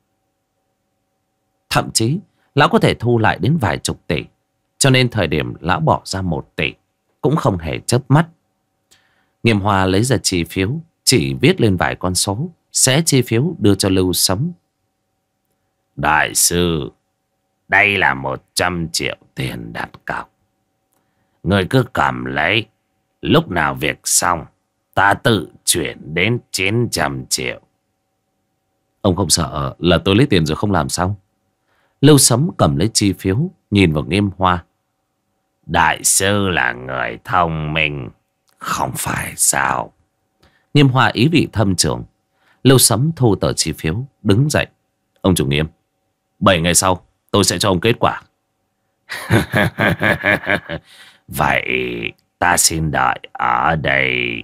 Thậm chí lão có thể thu lại đến vài chục tỷ. Cho nên thời điểm lão bỏ ra 1 tỷ cũng không hề chớp mắt. Nghiêm Hoa lấy ra chi phiếu, chỉ viết lên vài con số, xé chi phiếu đưa cho Lưu Sấm. Đại sư, đây là 100 triệu tiền đặt cọc. Người cứ cầm lấy. Lúc nào việc xong, ta tự chuyển đến 900 triệu. Ông không sợ là tôi lấy tiền rồi không làm sao? Lưu Sấm cầm lấy chi phiếu, nhìn vào Nghiêm Hoa. Đại sư là người thông minh, không phải sao? Nghiêm Hoa ý vị thâm trường. Lưu Sấm thu tờ chi phiếu, đứng dậy. Ông chủ Nghiêm, 7 ngày sau tôi sẽ cho ông kết quả. Vậy ta xin đợi ở đây.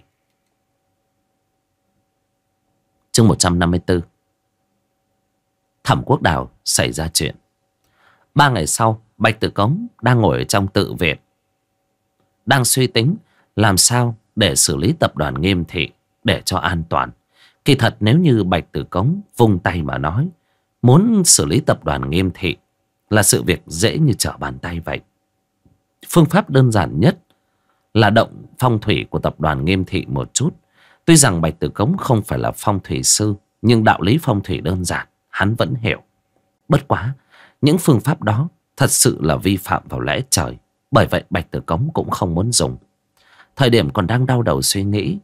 Chương 154. Thẩm Quốc Đào xảy ra chuyện. 3 ngày sau, Bạch Tử Cống đang ngồi ở trong tự viện, đang suy tính làm sao để xử lý tập đoàn Nghiêm Thị để cho an toàn. Kỳ thật nếu như Bạch Tử Cống vung tay mà nói, muốn xử lý tập đoàn Nghiêm Thị là sự việc dễ như trở bàn tay vậy. Phương pháp đơn giản nhất là động phong thủy của tập đoàn Nghiêm Thị một chút. Tuy rằng Bạch Tử Cống không phải là phong thủy sư, nhưng đạo lý phong thủy đơn giản hắn vẫn hiểu. Bất quá những phương pháp đó thật sự là vi phạm vào lẽ trời. Bởi vậy Bạch Tử Cống cũng không muốn dùng. Thời điểm còn đang đau đầu suy nghĩ,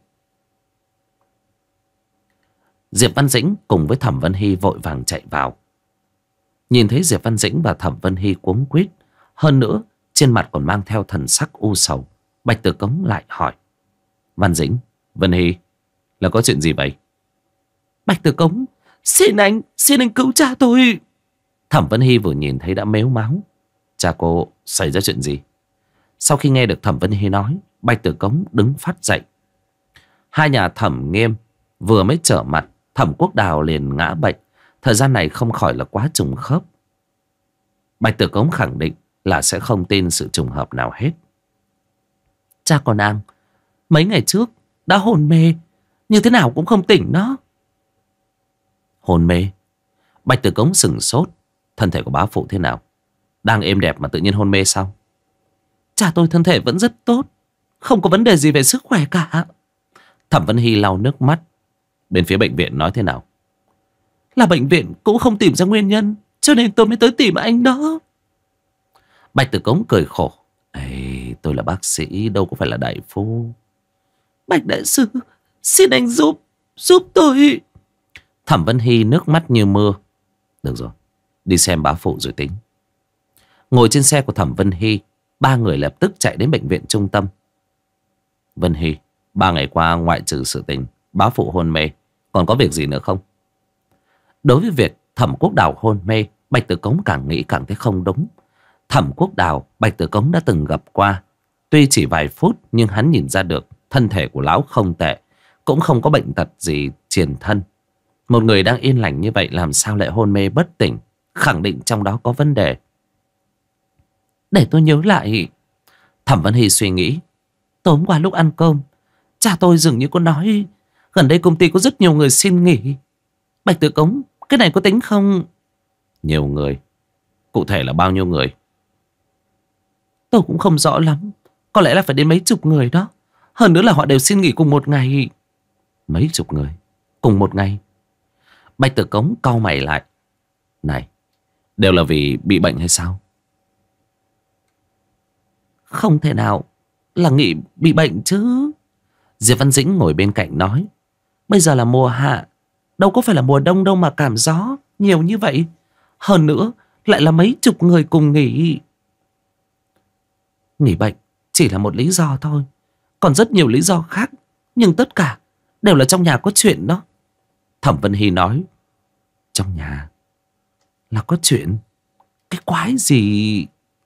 Diệp Văn Dĩnh cùng với Thẩm Vân Hy vội vàng chạy vào. Nhìn thấy Diệp Văn Dĩnh và Thẩm Vân Hy cuống quýt, hơn nữa trên mặt còn mang theo thần sắc u sầu, Bạch Tử Cống lại hỏi: Văn Dĩnh, Vân Hy, là có chuyện gì vậy? Bạch Tử Cống, xin anh cứu cha tôi. Thẩm Vân Hy vừa nhìn thấy đã mếu máo. Cha cô xảy ra chuyện gì? Sau khi nghe được Thẩm Vân Hy nói, Bạch Tử Cống đứng phát dậy. Hai nhà Thẩm Nghiêm vừa mới trở mặt, Thẩm Quốc Đào liền ngã bệnh. Thời gian này không khỏi là quá trùng khớp. Bạch Tử Cống khẳng định là sẽ không tin sự trùng hợp nào hết. Cha con An mấy ngày trước đã hôn mê, như thế nào cũng không tỉnh đó. Hôn mê? Bạch Tử Cống sửng sốt. Thân thể của bá phụ thế nào? Đang êm đẹp mà tự nhiên hôn mê sao? Cha tôi thân thể vẫn rất tốt, Không có vấn đề gì về sức khỏe cả. Thẩm Vân Hy lau nước mắt. Bên phía bệnh viện nói thế nào? Là bệnh viện cũng không tìm ra nguyên nhân, cho nên tôi mới tới tìm anh đó. Bạch Tử Cống cười khổ. Ê, tôi là bác sĩ, đâu có phải là đại phu. Bạch đại sư, xin anh giúp tôi. Thẩm Vân Hy nước mắt như mưa. Được rồi, đi xem bá phụ rồi tính. Ngồi trên xe của Thẩm Vân Hy, ba người lập tức chạy đến bệnh viện trung tâm. Vân Hy, 3 ngày qua ngoại trừ sự tình bá phụ hôn mê, còn có việc gì nữa không? Đối với việc Thẩm Quốc Đào hôn mê, Bạch Tử Cống càng nghĩ càng thấy không đúng. Thẩm Quốc Đào, Bạch Tử Cống đã từng gặp qua. Tuy chỉ vài phút nhưng hắn nhìn ra được thân thể của lão không tệ, cũng không có bệnh tật gì triền thân. Một người đang yên lành như vậy làm sao lại hôn mê bất tỉnh, khẳng định trong đó có vấn đề. Để tôi nhớ lại. Thẩm Vân Hy suy nghĩ. Tối hôm qua lúc ăn cơm, cha tôi dường như có nói gần đây công ty có rất nhiều người xin nghỉ. Bạch Tử Cống, cái này có tính không? Nhiều người? Cụ thể là bao nhiêu người? Tôi cũng không rõ lắm. Có lẽ là phải đến mấy chục người đó. Hơn nữa là họ đều xin nghỉ cùng một ngày. Mấy chục người? Cùng một ngày? Bạch Tử Cống cau mày lại. Này, đều là vì bị bệnh hay sao? Không thể nào là nghỉ bị bệnh chứ. Diệp Văn Dĩnh ngồi bên cạnh nói. Bây giờ là mùa hạ, đâu có phải là mùa đông đâu mà cảm gió nhiều như vậy. Hơn nữa lại là mấy chục người cùng nghỉ. Nghỉ bệnh chỉ là một lý do thôi, còn rất nhiều lý do khác, nhưng tất cả đều là trong nhà có chuyện đó. Thẩm Vân Hy nói. Trong nhà là có chuyện? Cái quái gì?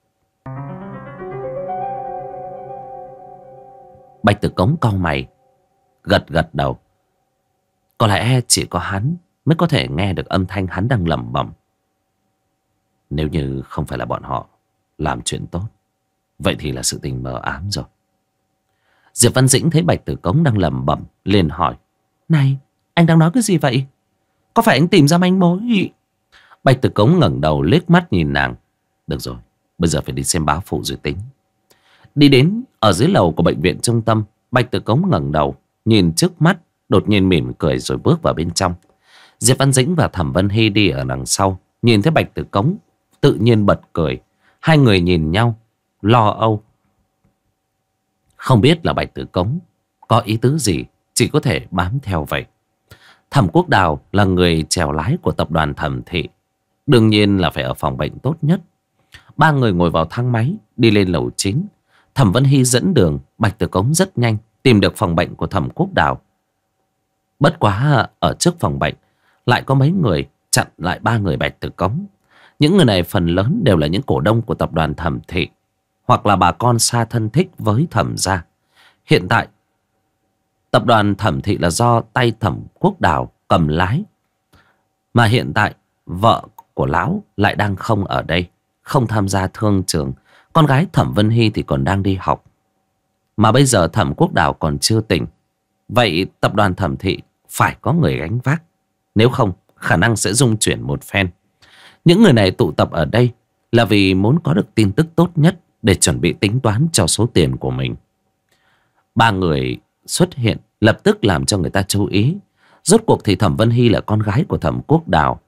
Bạch Tử Cống cau mày, gật gật đầu. Có lẽ chỉ có hắn mới có thể nghe được âm thanh hắn đang lẩm bẩm. Nếu như không phải là bọn họ làm chuyện tốt, vậy thì là sự tình mờ ám rồi. Diệp Văn Dĩnh thấy Bạch Tử Cống đang lẩm bẩm, liền hỏi. Này, anh đang nói cái gì vậy? Có phải anh tìm ra manh mối? Bạch Tử Cống ngẩng đầu liếc mắt nhìn nàng. Được rồi, bây giờ phải đi xem bá phụ rồi tính. Đi đến ở dưới lầu của bệnh viện trung tâm, Bạch Tử Cống ngẩng đầu nhìn trước mắt, đột nhiên mỉm cười rồi bước vào bên trong. Diệp Văn Dĩnh và Thẩm Vân Hy đi ở đằng sau, nhìn thấy Bạch Tử Cống tự nhiên bật cười. Hai người nhìn nhau lo âu, không biết là Bạch Tử Cống có ý tứ gì, chỉ có thể bám theo vậy. Thẩm Quốc Đào là người chèo lái của tập đoàn Thẩm Thị, đương nhiên là phải ở phòng bệnh tốt nhất. Ba người ngồi vào thang máy đi lên lầu chính. Thẩm Vân Hy dẫn đường. Bạch Tử Cống rất nhanh tìm được phòng bệnh của Thẩm Quốc Đào. Bất quá ở trước phòng bệnh lại có mấy người chặn lại ba người Bạch Tử Cống. Những người này phần lớn đều là những cổ đông của tập đoàn Thẩm Thị, hoặc là bà con xa thân thích với Thẩm gia. Hiện tại tập đoàn Thẩm Thị là do tay Thẩm Quốc Đào cầm lái, mà hiện tại vợ của lão lại đang không ở đây, không tham gia thương trường. Con gái Thẩm Vân Hy thì còn đang đi học. Mà bây giờ Thẩm Quốc Đào còn chưa tỉnh. Vậy tập đoàn Thẩm Thị phải có người gánh vác, nếu không khả năng sẽ rung chuyển một phen. Những người này tụ tập ở đây là vì muốn có được tin tức tốt nhất để chuẩn bị tính toán cho số tiền của mình. Ba người xuất hiện lập tức làm cho người ta chú ý. Rốt cuộc thì Thẩm Vân Hy là con gái của Thẩm Quốc Đào,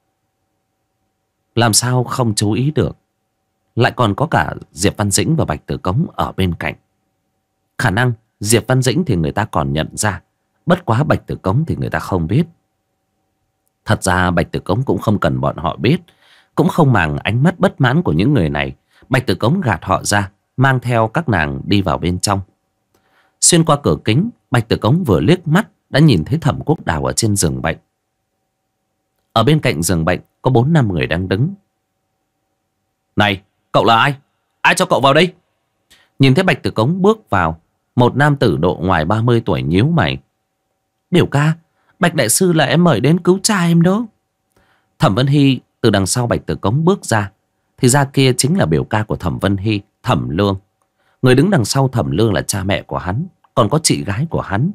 làm sao không chú ý được. Lại còn có cả Diệp Văn Dĩnh và Bạch Tử Cống ở bên cạnh. Khả năng Diệp Văn Dĩnh thì người ta còn nhận ra, bất quá Bạch Tử Cống thì người ta không biết. Thật ra Bạch Tử Cống cũng không cần bọn họ biết, cũng không màng ánh mắt bất mãn của những người này. Bạch Tử Cống gạt họ ra, mang theo các nàng đi vào bên trong. Xuyên qua cửa kính, Bạch Tử Cống vừa liếc mắt đã nhìn thấy Thẩm Quốc Đào ở trên giường bệnh. Ở bên cạnh giường bệnh có 4-5 người đang đứng. Này, cậu là ai? Ai cho cậu vào đây? Nhìn thấy Bạch Tử Cống bước vào, một nam tử độ ngoài 30 tuổi nhíu mày. Biểu ca, Bạch đại sư là em mời đến cứu cha em đó. Thẩm Vân Hy từ đằng sau Bạch Tử Cống bước ra, thì ra kia chính là biểu ca của Thẩm Vân Hy, Thẩm Lương. Người đứng đằng sau Thẩm Lương là cha mẹ của hắn, còn có chị gái của hắn.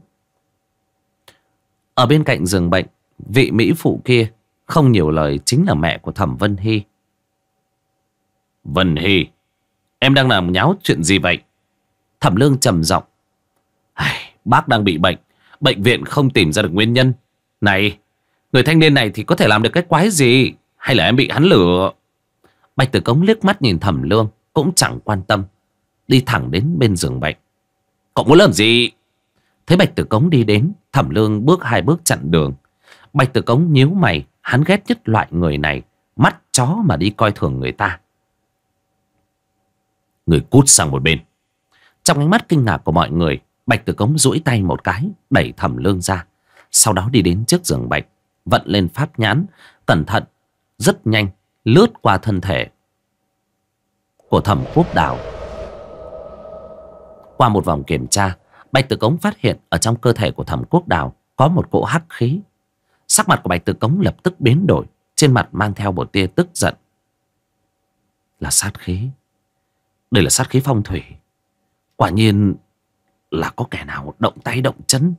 Ở bên cạnh giường bệnh, vị mỹ phụ kia không nhiều lời chính là mẹ của Thẩm Vân Hy. Vân Hy, em đang làm nháo chuyện gì vậy? Thẩm Lương trầm giọng: Bác đang bị bệnh, bệnh viện không tìm ra được nguyên nhân. Này, người thanh niên này thì có thể làm được cái quái gì? Hay là em bị hắn lừa? Bạch Tử Cống liếc mắt nhìn Thẩm Lương, cũng chẳng quan tâm, đi thẳng đến bên giường bệnh. Cậu muốn làm gì? Thấy Bạch Tử Cống đi đến, Thẩm Lương bước 2 bước chặn đường. Bạch Tử Cống nhíu mày, hắn ghét nhất loại người này, mắt chó mà đi coi thường người ta. Người cút sang một bên. Trong ánh mắt kinh ngạc của mọi người, Bạch Tử Cống duỗi tay một cái, đẩy Thẩm Lương ra. Sau đó đi đến trước giường bệnh, vận lên pháp nhãn, cẩn thận, rất nhanh, lướt qua thân thể của Thẩm Quốc Đào. Qua một vòng kiểm tra, Bạch Tử Cống phát hiện ở trong cơ thể của Thẩm Quốc Đào có một cỗ hắc khí. Sắc mặt của Bạch Tử Cống lập tức biến đổi, trên mặt mang theo một tia tức giận. Là sát khí. Đây là sát khí phong thủy. Quả nhiên là có kẻ nào động tay động chân.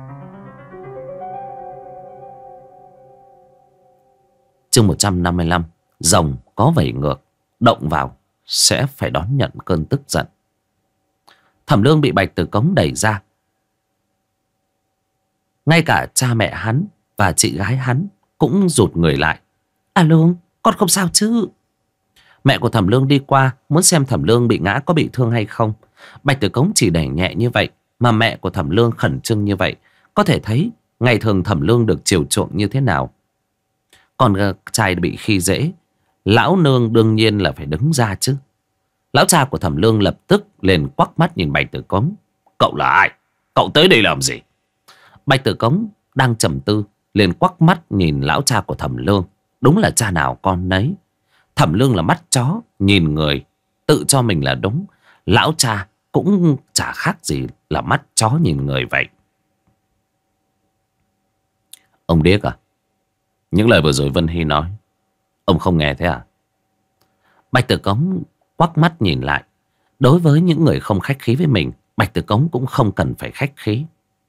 Chương 155. Rồng có vẩy ngược, động vào sẽ phải đón nhận cơn tức giận. Thẩm Lương bị Bạch Tử Cống đẩy ra. Ngay cả cha mẹ hắn và chị gái hắn cũng rụt người lại. Lương, con không sao chứ? Mẹ của Thẩm Lương đi qua, muốn xem Thẩm Lương bị ngã có bị thương hay không. Bạch Tử Cống chỉ đẩy nhẹ như vậy mà mẹ của Thẩm Lương khẩn trương như vậy, có thể thấy ngày thường Thẩm Lương được chiều chuộng như thế nào. Còn trai bị khi dễ, lão nương đương nhiên là phải đứng ra chứ. Lão cha của Thẩm Lương lập tức liền quắc mắt nhìn Bạch Tử Cống. Cậu là ai? Cậu tới đây làm gì? Bạch Tử Cống đang trầm tư, liền quắc mắt nhìn lão cha của Thẩm Lương. Đúng là cha nào con nấy. Thẩm Lương là mắt chó nhìn người, tự cho mình là đúng. Lão cha cũng chả khác gì là mắt chó nhìn người vậy. Ông điếc à? Những lời vừa rồi Vân Hy nói, ông không nghe thế à? Bạch Tử Cống quắc mắt nhìn lại. Đối với những người không khách khí với mình, Bạch Tử Cống cũng không cần phải khách khí.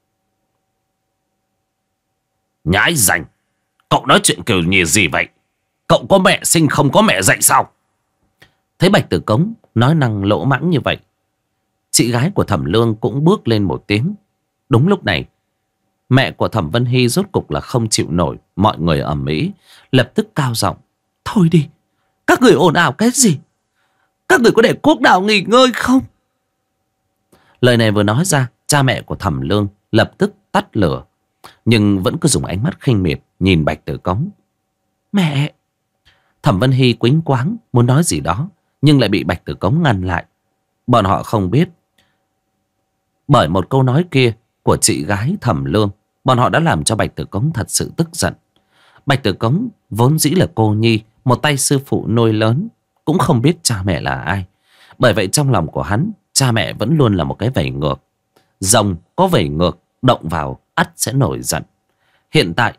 Nhãi rành, cậu nói chuyện kiểu gì vậy? Cậu có mẹ sinh không có mẹ dạy sao? Thấy Bạch Tử Cống nói năng lỗ mãng như vậy, chị gái của Thẩm Lương cũng bước lên một tiếng. Đúng lúc này, mẹ của Thẩm Vân Hy rốt cục là không chịu nổi mọi người ầm ĩ, lập tức cao giọng: Thôi đi, các người ồn ào cái gì? Các người có để Quốc Đào nghỉ ngơi không? Lời này vừa nói ra, cha mẹ của Thẩm Lương lập tức tắt lửa, nhưng vẫn cứ dùng ánh mắt khinh miệt nhìn Bạch Tử Cống. Mẹ! Thẩm Vân Hy quýnh quáng muốn nói gì đó, nhưng lại bị Bạch Tử Cống ngăn lại. Bọn họ không biết, bởi một câu nói kia của chị gái Thẩm Lương, bọn họ đã làm cho Bạch Tử Cống thật sự tức giận. Bạch Tử Cống vốn dĩ là cô nhi, một tay sư phụ nuôi lớn, cũng không biết cha mẹ là ai. Bởi vậy trong lòng của hắn, cha mẹ vẫn luôn là một cái vẩy ngược. Rồng có vẩy ngược, động vào ắt sẽ nổi giận. Hiện tại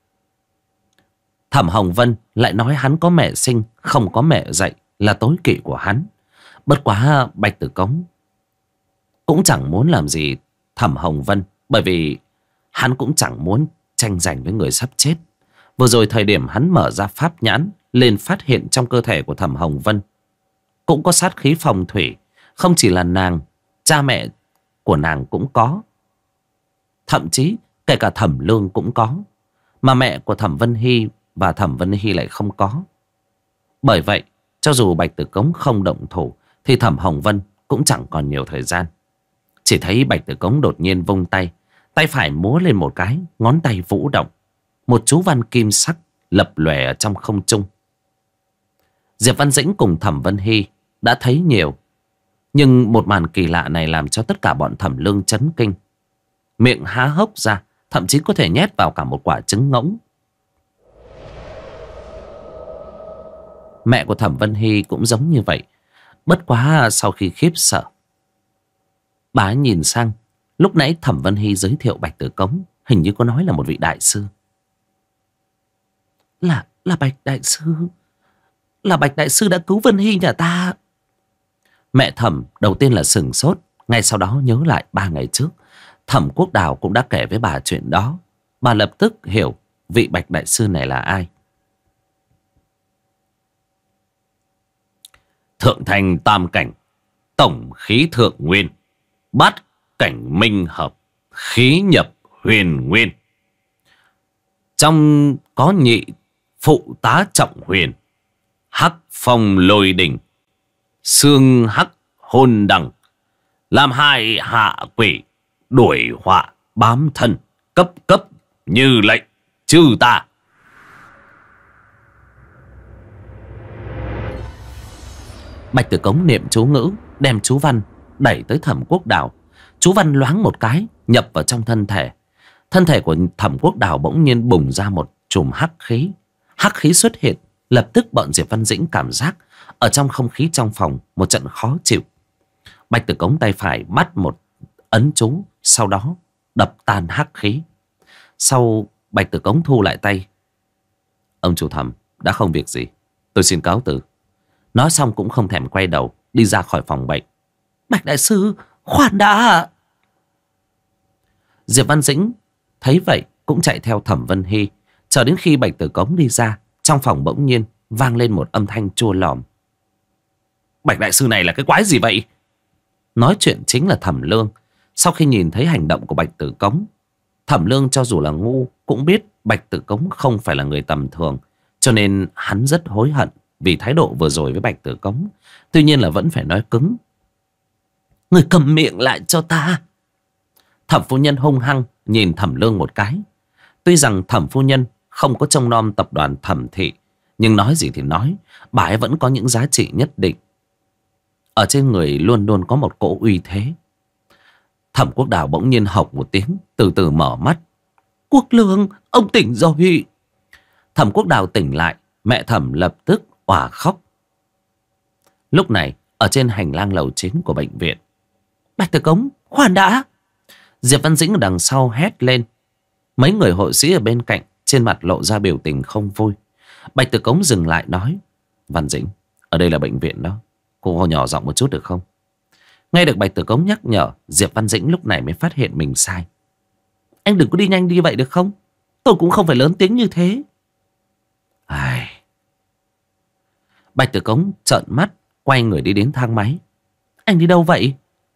Thẩm Hồng Vân lại nói hắn có mẹ sinh, không có mẹ dạy là tối kỵ của hắn. Bất quá Bạch Tử Cống cũng chẳng muốn làm gì Thẩm Hồng Vân, bởi vì hắn cũng chẳng muốn tranh giành với người sắp chết. Vừa rồi thời điểm hắn mở ra pháp nhãn lên, phát hiện trong cơ thể của Thẩm Hồng Vân cũng có sát khí phong thủy. Không chỉ là nàng, cha mẹ của nàng cũng có, thậm chí kể cả Thẩm Lương cũng có, mà mẹ của Thẩm Vân Hy và Thẩm Vân Hy lại không có. Bởi vậy cho dù Bạch Tử Cống không động thủ thì Thẩm Hồng Vân cũng chẳng còn nhiều thời gian. Chỉ thấy Bạch Tử Cống đột nhiên vung tay, tay phải múa lên một cái, ngón tay vũ động, một chú văn kim sắc lập lòe ở trong không trung. Diệp Văn Dĩnh cùng Thẩm Vân Hy đã thấy nhiều, nhưng một màn kỳ lạ này làm cho tất cả bọn Thẩm Lương chấn kinh, miệng há hốc ra, thậm chí có thể nhét vào cả một quả trứng ngỗng. Mẹ của Thẩm Vân Hy cũng giống như vậy. Bất quá sau khi khiếp sợ, bà ấy nhìn sang, lúc nãy Thẩm Vân Hy giới thiệu Bạch Tử Cống hình như có nói là một vị đại sư. Là Bạch đại sư. Là Bạch đại sư đã cứu Vân Hy nhà ta. Mẹ Thẩm đầu tiên là sửng sốt, ngay sau đó nhớ lại 3 ngày trước Thẩm Quốc Đào cũng đã kể với bà chuyện đó. Bà lập tức hiểu vị Bạch đại sư này là ai. Thượng thành tam cảnh, tổng khí thượng nguyên, bát cảnh minh hợp, khí nhập huyền nguyên. Trong có nhị phụ tá trọng huyền, hắc phong lôi đỉnh, xương hắc hôn đằng, làm hai hạ quỷ, đuổi họa bám thân, cấp cấp như lệnh chư ta. Bạch Tử Cống niệm chú ngữ, đem chú văn đẩy tới Thẩm Quốc Đào. Chú văn loáng một cái nhập vào trong thân thể. Thân thể của Thẩm Quốc Đào bỗng nhiên bùng ra một chùm hắc khí. Hắc khí xuất hiện, lập tức bọn Diệp Văn Dĩnh cảm giác ở trong không khí trong phòng một trận khó chịu. Bạch Tử Cống tay phải bắt một ấn chú, sau đó đập tan hắc khí. Sau Bạch Tử Cống thu lại tay. Ông chủ Thẩm đã không việc gì, tôi xin cáo từ. Nói xong cũng không thèm quay đầu, đi ra khỏi phòng bệnh. Bạch đại sư, khoan đã. Diệp Văn Dĩnh thấy vậy cũng chạy theo Thẩm Vân Hy. Chờ đến khi Bạch Tử Cống đi ra, trong phòng bỗng nhiên vang lên một âm thanh chua lòm. Bạch đại sư này là cái quái gì vậy? Nói chuyện chính là Thẩm Lương. Sau khi nhìn thấy hành động của Bạch Tử Cống, Thẩm Lương cho dù là ngu cũng biết Bạch Tử Cống không phải là người tầm thường, cho nên hắn rất hối hận vì thái độ vừa rồi với Bạch Tử Cống. Tuy nhiên là vẫn phải nói cứng. Người cầm miệng lại cho ta. Thẩm phu nhân hung hăng nhìn Thẩm Lương một cái. Tuy rằng Thẩm phu nhân không có trông nom tập đoàn Thẩm thị, nhưng nói gì thì nói, bà ấy vẫn có những giá trị nhất định. Ở trên người luôn luôn có một cỗ uy thế. Thẩm Quốc Đào bỗng nhiên hộc một tiếng, từ từ mở mắt. Quốc Lương, ông tỉnh rồi. Thẩm Quốc Đào tỉnh lại, mẹ Thẩm lập tức òa khóc. Lúc này ở trên hành lang lầu 9 của bệnh viện, Bạch Tử Cống, khoan đã. Diệp Văn Dĩnh ở đằng sau hét lên. Mấy người hộ sĩ ở bên cạnh trên mặt lộ ra biểu tình không vui. Bạch Tử Cống dừng lại nói, Văn Dĩnh, ở đây là bệnh viện đó, cô nhỏ giọng một chút được không? Nghe được Bạch Tử Cống nhắc nhở, Diệp Văn Dĩnh lúc này mới phát hiện mình sai. Anh đừng có đi nhanh đi vậy được không? Tôi cũng không phải lớn tiếng như thế. Ai... Bạch Tử Cống trợn mắt, quay người đi đến thang máy. Anh đi đâu vậy?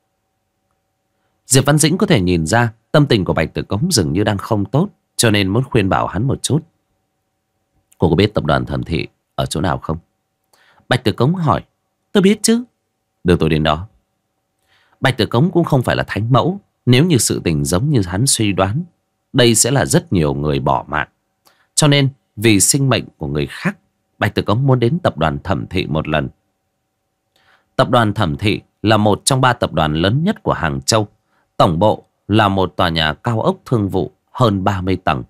Diệp Văn Dĩnh có thể nhìn ra tâm tình của Bạch Tử Cống dường như đang không tốt, cho nên muốn khuyên bảo hắn một chút. Cô có biết tập đoàn Thẩm thị ở chỗ nào không? Bạch Tử Cống hỏi. Tôi biết chứ. Đưa tôi đến đó. Bạch Tử Cống cũng không phải là thánh mẫu. Nếu như sự tình giống như hắn suy đoán, đây sẽ là rất nhiều người bỏ mạng. Cho nên vì sinh mệnh của người khác, Bạch Tử Cống muốn đến tập đoàn Thẩm thị một lần. Tập đoàn Thẩm thị là một trong 3 tập đoàn lớn nhất của Hàng Châu. Tổng bộ là một tòa nhà cao ốc thương vụ hơn 30 tầng.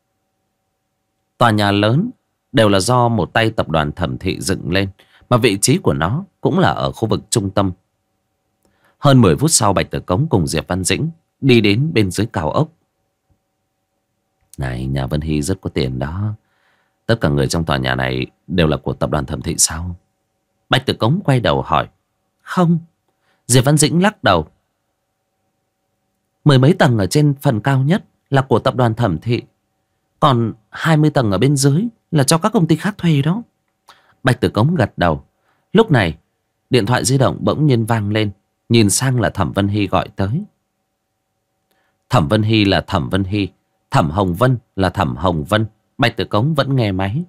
Tòa nhà lớn đều là do một tay tập đoàn Thẩm thị dựng lên, mà vị trí của nó cũng là ở khu vực trung tâm. Hơn 10 phút sau, Bạch Tử Cống cùng Diệp Văn Dĩnh đi đến bên dưới cao ốc. Này, nhà Vân Hy rất có tiền đó. Tất cả người trong tòa nhà này đều là của tập đoàn Thẩm thị sao? Bạch Tử Cống quay đầu hỏi. Không. Diệp Văn Dĩnh lắc đầu. 10 mấy tầng ở trên phần cao nhất là của tập đoàn Thẩm thị, còn 20 tầng ở bên dưới là cho các công ty khác thuê đó. Bạch Tử Cống gật đầu. Lúc này điện thoại di động bỗng nhiên vang lên. Nhìn sang là Thẩm Vân Hy gọi tới. Thẩm Vân Hy là Thẩm Vân Hy, Thẩm Hồng Vân là Thẩm Hồng Vân. Bạch Tử Cống vẫn nghe máy.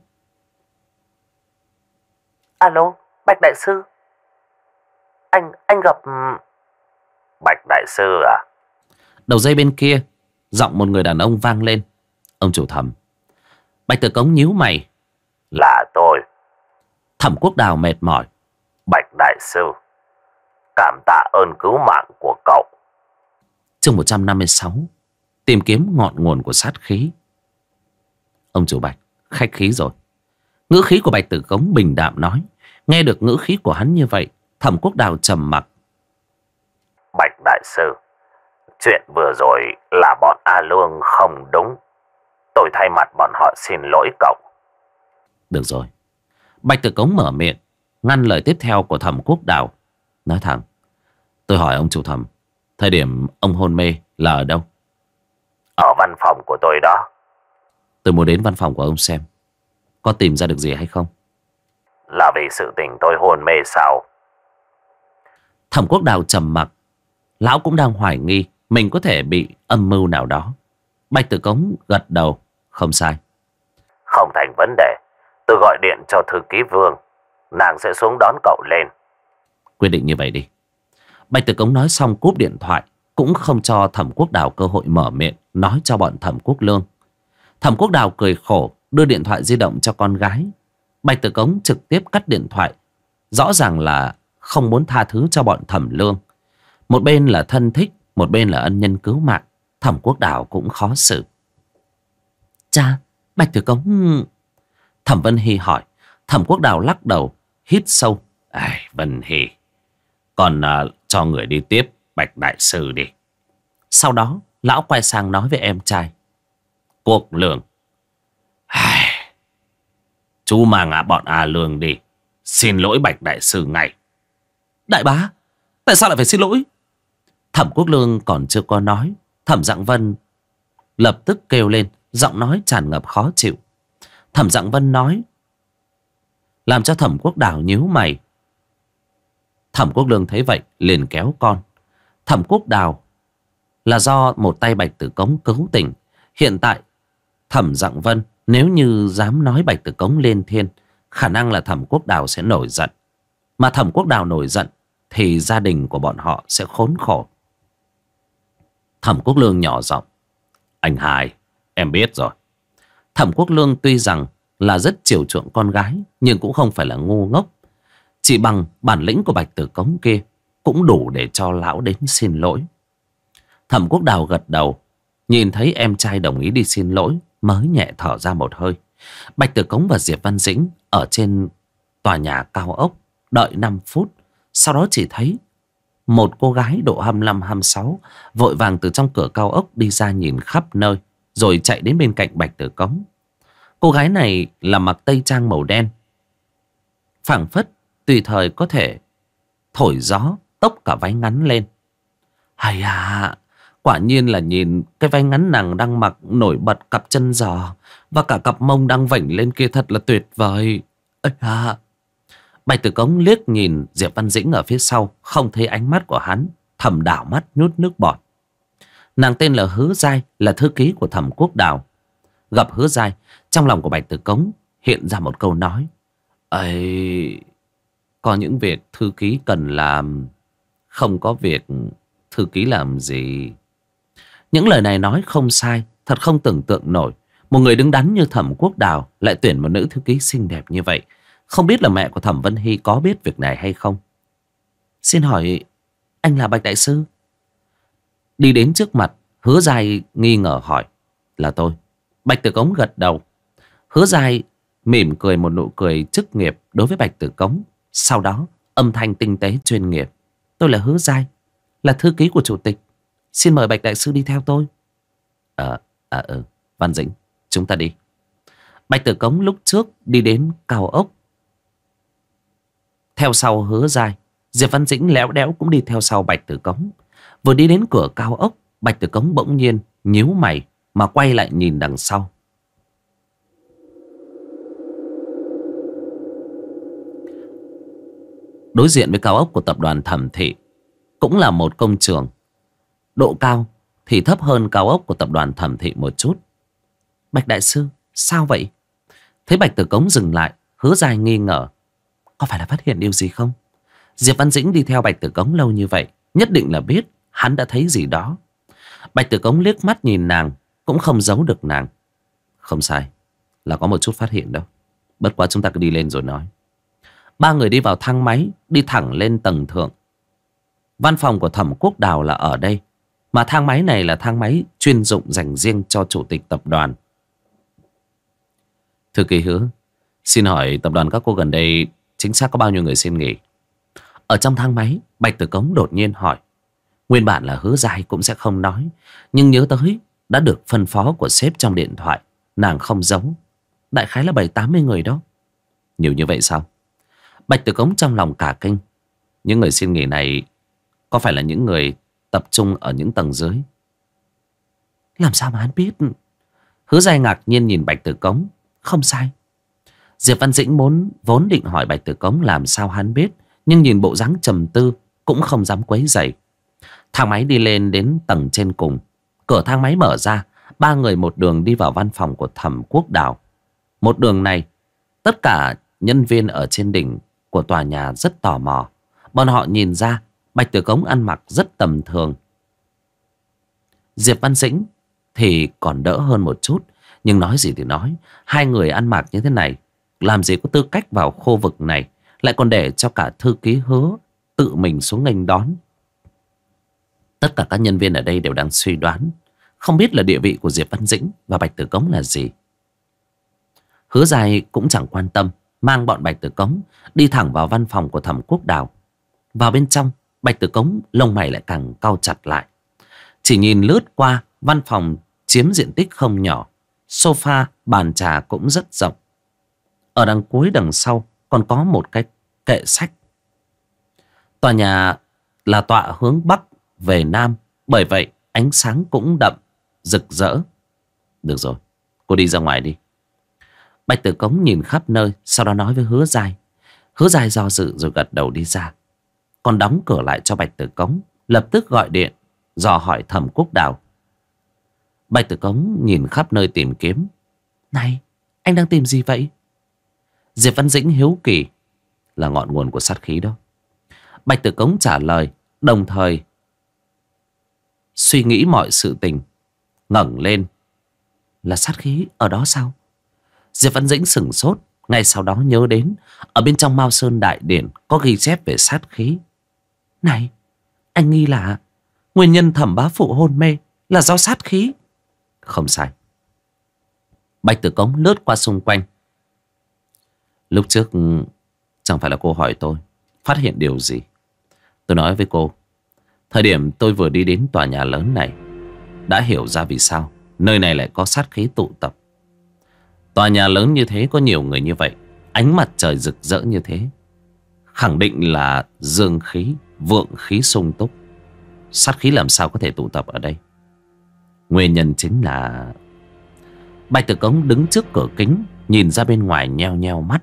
Alo, Bạch đại sư. Anh gặp... Bạch đại sư à? Đầu dây bên kia giọng một người đàn ông vang lên. Ông chủ Thẩm. Bạch Tử Cống nhíu mày. Là tôi. Thẩm Quốc Đào mệt mỏi. Bạch đại sư, cảm tạ ơn cứu mạng của cậu. Chương 156. Tìm kiếm ngọn nguồn của sát khí. Ông chủ Bạch, khách khí rồi. Ngữ khí của Bạch Tử Cống bình đạm nói. Nghe được ngữ khí của hắn như vậy, Thẩm Quốc Đào trầm mặc. Bạch đại sư, chuyện vừa rồi là bọn A Lương không đúng. Tôi thay mặt bọn họ xin lỗi cậu. Được rồi. Bạch Tử Cống mở miệng ngăn lời tiếp theo của Thẩm Quốc Đào. Nói thẳng. Tôi hỏi ông chủ Thẩm, thời điểm ông hôn mê là ở đâu? Ở văn phòng của tôi đó. Tôi muốn đến văn phòng của ông xem có tìm ra được gì hay không. Là vì sự tình tôi hôn mê sao? Thẩm Quốc Đào trầm mặc. Lão cũng đang hoài nghi mình có thể bị âm mưu nào đó. Bạch Tử Cống gật đầu. Không sai. Không thành vấn đề. Tôi gọi điện cho thư ký Vương, nàng sẽ xuống đón cậu lên. Quyết định như vậy đi. Bạch Tử Cống nói xong cúp điện thoại, cũng không cho Thẩm Quốc Đào cơ hội mở miệng nói cho bọn Thẩm Quốc Lương. Thẩm Quốc Đào cười khổ đưa điện thoại di động cho con gái. Bạch Tử Cống trực tiếp cắt điện thoại, rõ ràng là không muốn tha thứ cho bọn Thẩm Lương. Một bên là thân thích, một bên là ân nhân cứu mạng. Thẩm Quốc Đào cũng khó xử. Cha, Bạch Tử Cống... Thẩm Vân Hy hỏi. Thẩm Quốc Đào lắc đầu, hít sâu. Vân Hy, còn cho người đi tiếp Bạch đại sư đi. Sau đó lão quay sang nói với em trai. Quốc Lương, chú mang bọn A Lương đi, xin lỗi Bạch đại sư ngay. Đại bá, tại sao lại phải xin lỗi? Thẩm Quốc Lương còn chưa có nói, Thẩm Dạng Vân lập tức kêu lên, giọng nói tràn ngập khó chịu. Thẩm Dạng Vân nói, làm cho Thẩm Quốc Đào nhíu mày. Thẩm Quốc Lương thấy vậy liền kéo con. Thẩm Quốc Đào là do một tay Bạch Tử Cống cứu tỉnh. Hiện tại Thẩm Dạng Vân nếu như dám nói Bạch Tử Cống lên thiên, khả năng là Thẩm Quốc Đào sẽ nổi giận. Mà Thẩm Quốc Đào nổi giận thì gia đình của bọn họ sẽ khốn khổ. Thẩm Quốc Lương nhỏ giọng, anh hai, em biết rồi. Thẩm Quốc Lương tuy rằng là rất chiều chuộng con gái, nhưng cũng không phải là ngu ngốc. Chỉ bằng bản lĩnh của Bạch Tử Cống kia cũng đủ để cho lão đến xin lỗi. Thẩm Quốc Đào gật đầu, nhìn thấy em trai đồng ý đi xin lỗi mới nhẹ thở ra một hơi. Bạch Tử Cống và Diệp Văn Dĩnh ở trên tòa nhà cao ốc đợi 5 phút. Sau đó chỉ thấy một cô gái độ 25-26 vội vàng từ trong cửa cao ốc đi ra nhìn khắp nơi, rồi chạy đến bên cạnh Bạch Tử Cống. Cô gái này là mặc tây trang màu đen, phảng phất tùy thời có thể thổi gió, tốc cả váy ngắn lên. Hay à, quả nhiên là nhìn cái váy ngắn nàng đang mặc nổi bật cặp chân giò và cả cặp mông đang vểnh lên kia thật là tuyệt vời. Ây à. Bạch Tử Cống liếc nhìn Diệp Văn Dĩnh ở phía sau, không thấy ánh mắt của hắn, thầm đảo mắt nhút nước bọt. Nàng tên là Hứa Giai, là thư ký của Thẩm Quốc Đào. Gặp Hứa Giai, trong lòng của Bạch Tử Cống hiện ra một câu nói. Ấy, có những việc thư ký cần làm, không có việc thư ký làm gì. Những lời này nói không sai, thật không tưởng tượng nổi. Một người đứng đắn như Thẩm Quốc Đào lại tuyển một nữ thư ký xinh đẹp như vậy. Không biết là mẹ của Thẩm Vân Hy có biết việc này hay không. Xin hỏi anh là Bạch đại sư? Đi đến trước mặt, Hứa Giai nghi ngờ hỏi. Là tôi. Bạch Tử Cống gật đầu. Hứa Giai mỉm cười một nụ cười chức nghiệp đối với Bạch Tử Cống. Sau đó âm thanh tinh tế chuyên nghiệp. Tôi là Hứa Giai, là thư ký của chủ tịch. Xin mời Bạch đại sư đi theo tôi. Văn Dĩnh, chúng ta đi. Bạch Tử Cống lúc trước đi đến cao ốc, theo sau Hứa Giai. Diệp Văn Dĩnh léo đéo cũng đi theo sau Bạch Tử Cống. Vừa đi đến cửa cao ốc, Bạch Tử Cống bỗng nhiên nhíu mày mà quay lại nhìn đằng sau. Đối diện với cao ốc của tập đoàn Thẩm Thị cũng là một công trường. Độ cao thì thấp hơn cao ốc của tập đoàn Thẩm Thị một chút. Bạch đại sư, sao vậy? Thấy Bạch Tử Cống dừng lại, Hứa Giai nghi ngờ. Có phải là phát hiện điều gì không? Diệp Văn Dĩnh đi theo Bạch Tử Cống lâu như vậy, nhất định là biết hắn đã thấy gì đó. Bạch Tử Cống liếc mắt nhìn nàng, cũng không giấu được nàng. Không sai, là có một chút phát hiện đâu. Bất quá chúng ta cứ đi lên rồi nói. Ba người đi vào thang máy, đi thẳng lên tầng thượng. Văn phòng của Thẩm Quốc Đào là ở đây, mà thang máy này là thang máy chuyên dụng dành riêng cho chủ tịch tập đoàn. Thư ký Hứa, xin hỏi tập đoàn các cô gần đây chính xác có bao nhiêu người xin nghỉ? Ở trong thang máy, Bạch Tử Cống đột nhiên hỏi. Nguyên bản là Hứa Giai cũng sẽ không nói, nhưng nhớ tới đã được phân phó của sếp trong điện thoại, nàng không giấu. Đại khái là 70-80 người đó. Nhiều như vậy sao? Bạch Tử Cống trong lòng cả kinh. Những người xin nghỉ này có phải là những người tập trung ở những tầng dưới? Làm sao mà hắn biết? Hứa Giai ngạc nhiên nhìn Bạch Tử Cống. Không sai. Diệp Văn Dĩnh vốn định hỏi Bạch Tử Cống làm sao hắn biết, nhưng nhìn bộ dáng trầm tư cũng không dám quấy rầy. Thang máy đi lên đến tầng trên cùng. Cửa thang máy mở ra, ba người một đường đi vào văn phòng của Thẩm Quốc Đào. Một đường này, tất cả nhân viên ở trên đỉnh của tòa nhà rất tò mò. Bọn họ nhìn ra Bạch Tử Cống ăn mặc rất tầm thường. Diệp Văn Dĩnh thì còn đỡ hơn một chút. Nhưng nói gì thì nói, hai người ăn mặc như thế này làm gì có tư cách vào khu vực này, lại còn để cho cả thư ký Hứa tự mình xuống nghênh đón. Tất cả các nhân viên ở đây đều đang suy đoán, không biết là địa vị của Diệp Văn Dĩnh và Bạch Tử Cống là gì. Hứa Dài cũng chẳng quan tâm, mang bọn Bạch Tử Cống đi thẳng vào văn phòng của Thẩm Quốc Đào. Vào bên trong, Bạch Tử Cống lông mày lại càng cau chặt lại. Chỉ nhìn lướt qua, văn phòng chiếm diện tích không nhỏ. Sofa, bàn trà cũng rất rộng. Ở đằng cuối đằng sau còn có một cái kệ sách. Tòa nhà là tọa hướng bắc về nam, bởi vậy ánh sáng cũng đậm, rực rỡ. Được rồi, cô đi ra ngoài đi. Bạch Tử Cống nhìn khắp nơi, sau đó nói với Hứa Dài. Hứa Dài do dự rồi gật đầu đi ra. Còn đóng cửa lại cho Bạch Tử Cống, lập tức gọi điện dò hỏi Thẩm Quốc Đào. Bạch Tử Cống nhìn khắp nơi tìm kiếm. Này, anh đang tìm gì vậy? Diệp Văn Dĩnh hiếu kỳ. Là ngọn nguồn của sát khí đó. Bạch Tử Cống trả lời, đồng thời suy nghĩ mọi sự tình. Ngẩng lên. Là sát khí ở đó sao? Diệp Văn Dĩnh sửng sốt. Ngay sau đó nhớ đến ở bên trong Mao Sơn Đại Điển có ghi chép về sát khí. Này, anh nghi là nguyên nhân Thẩm bá phụ hôn mê là do sát khí? Không sai. Bạch Tử Cống lướt qua xung quanh. Lúc trước chẳng phải là cô hỏi tôi phát hiện điều gì. Tôi nói với cô, thời điểm tôi vừa đi đến tòa nhà lớn này, đã hiểu ra vì sao nơi này lại có sát khí tụ tập. Tòa nhà lớn như thế, có nhiều người như vậy, ánh mặt trời rực rỡ như thế, khẳng định là dương khí, vượng khí sung túc. Sát khí làm sao có thể tụ tập ở đây? Nguyên nhân chính là... Bạch Tử Cống đứng trước cửa kính, nhìn ra bên ngoài nheo nheo mắt.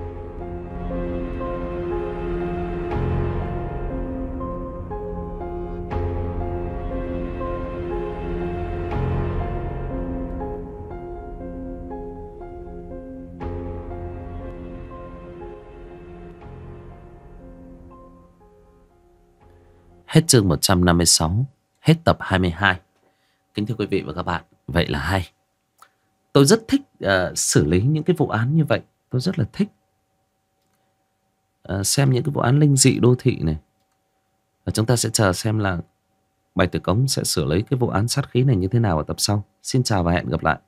Hết chương 156, hết tập 22. Kính thưa quý vị và các bạn, vậy là hay. Tôi rất thích xử lý những cái vụ án như vậy. Tôi rất là thích xem những cái vụ án linh dị đô thị này. Và chúng ta sẽ chờ xem là Bạch Tử Cống sẽ xử lý cái vụ án sát khí này như thế nào ở tập sau. Xin chào và hẹn gặp lại.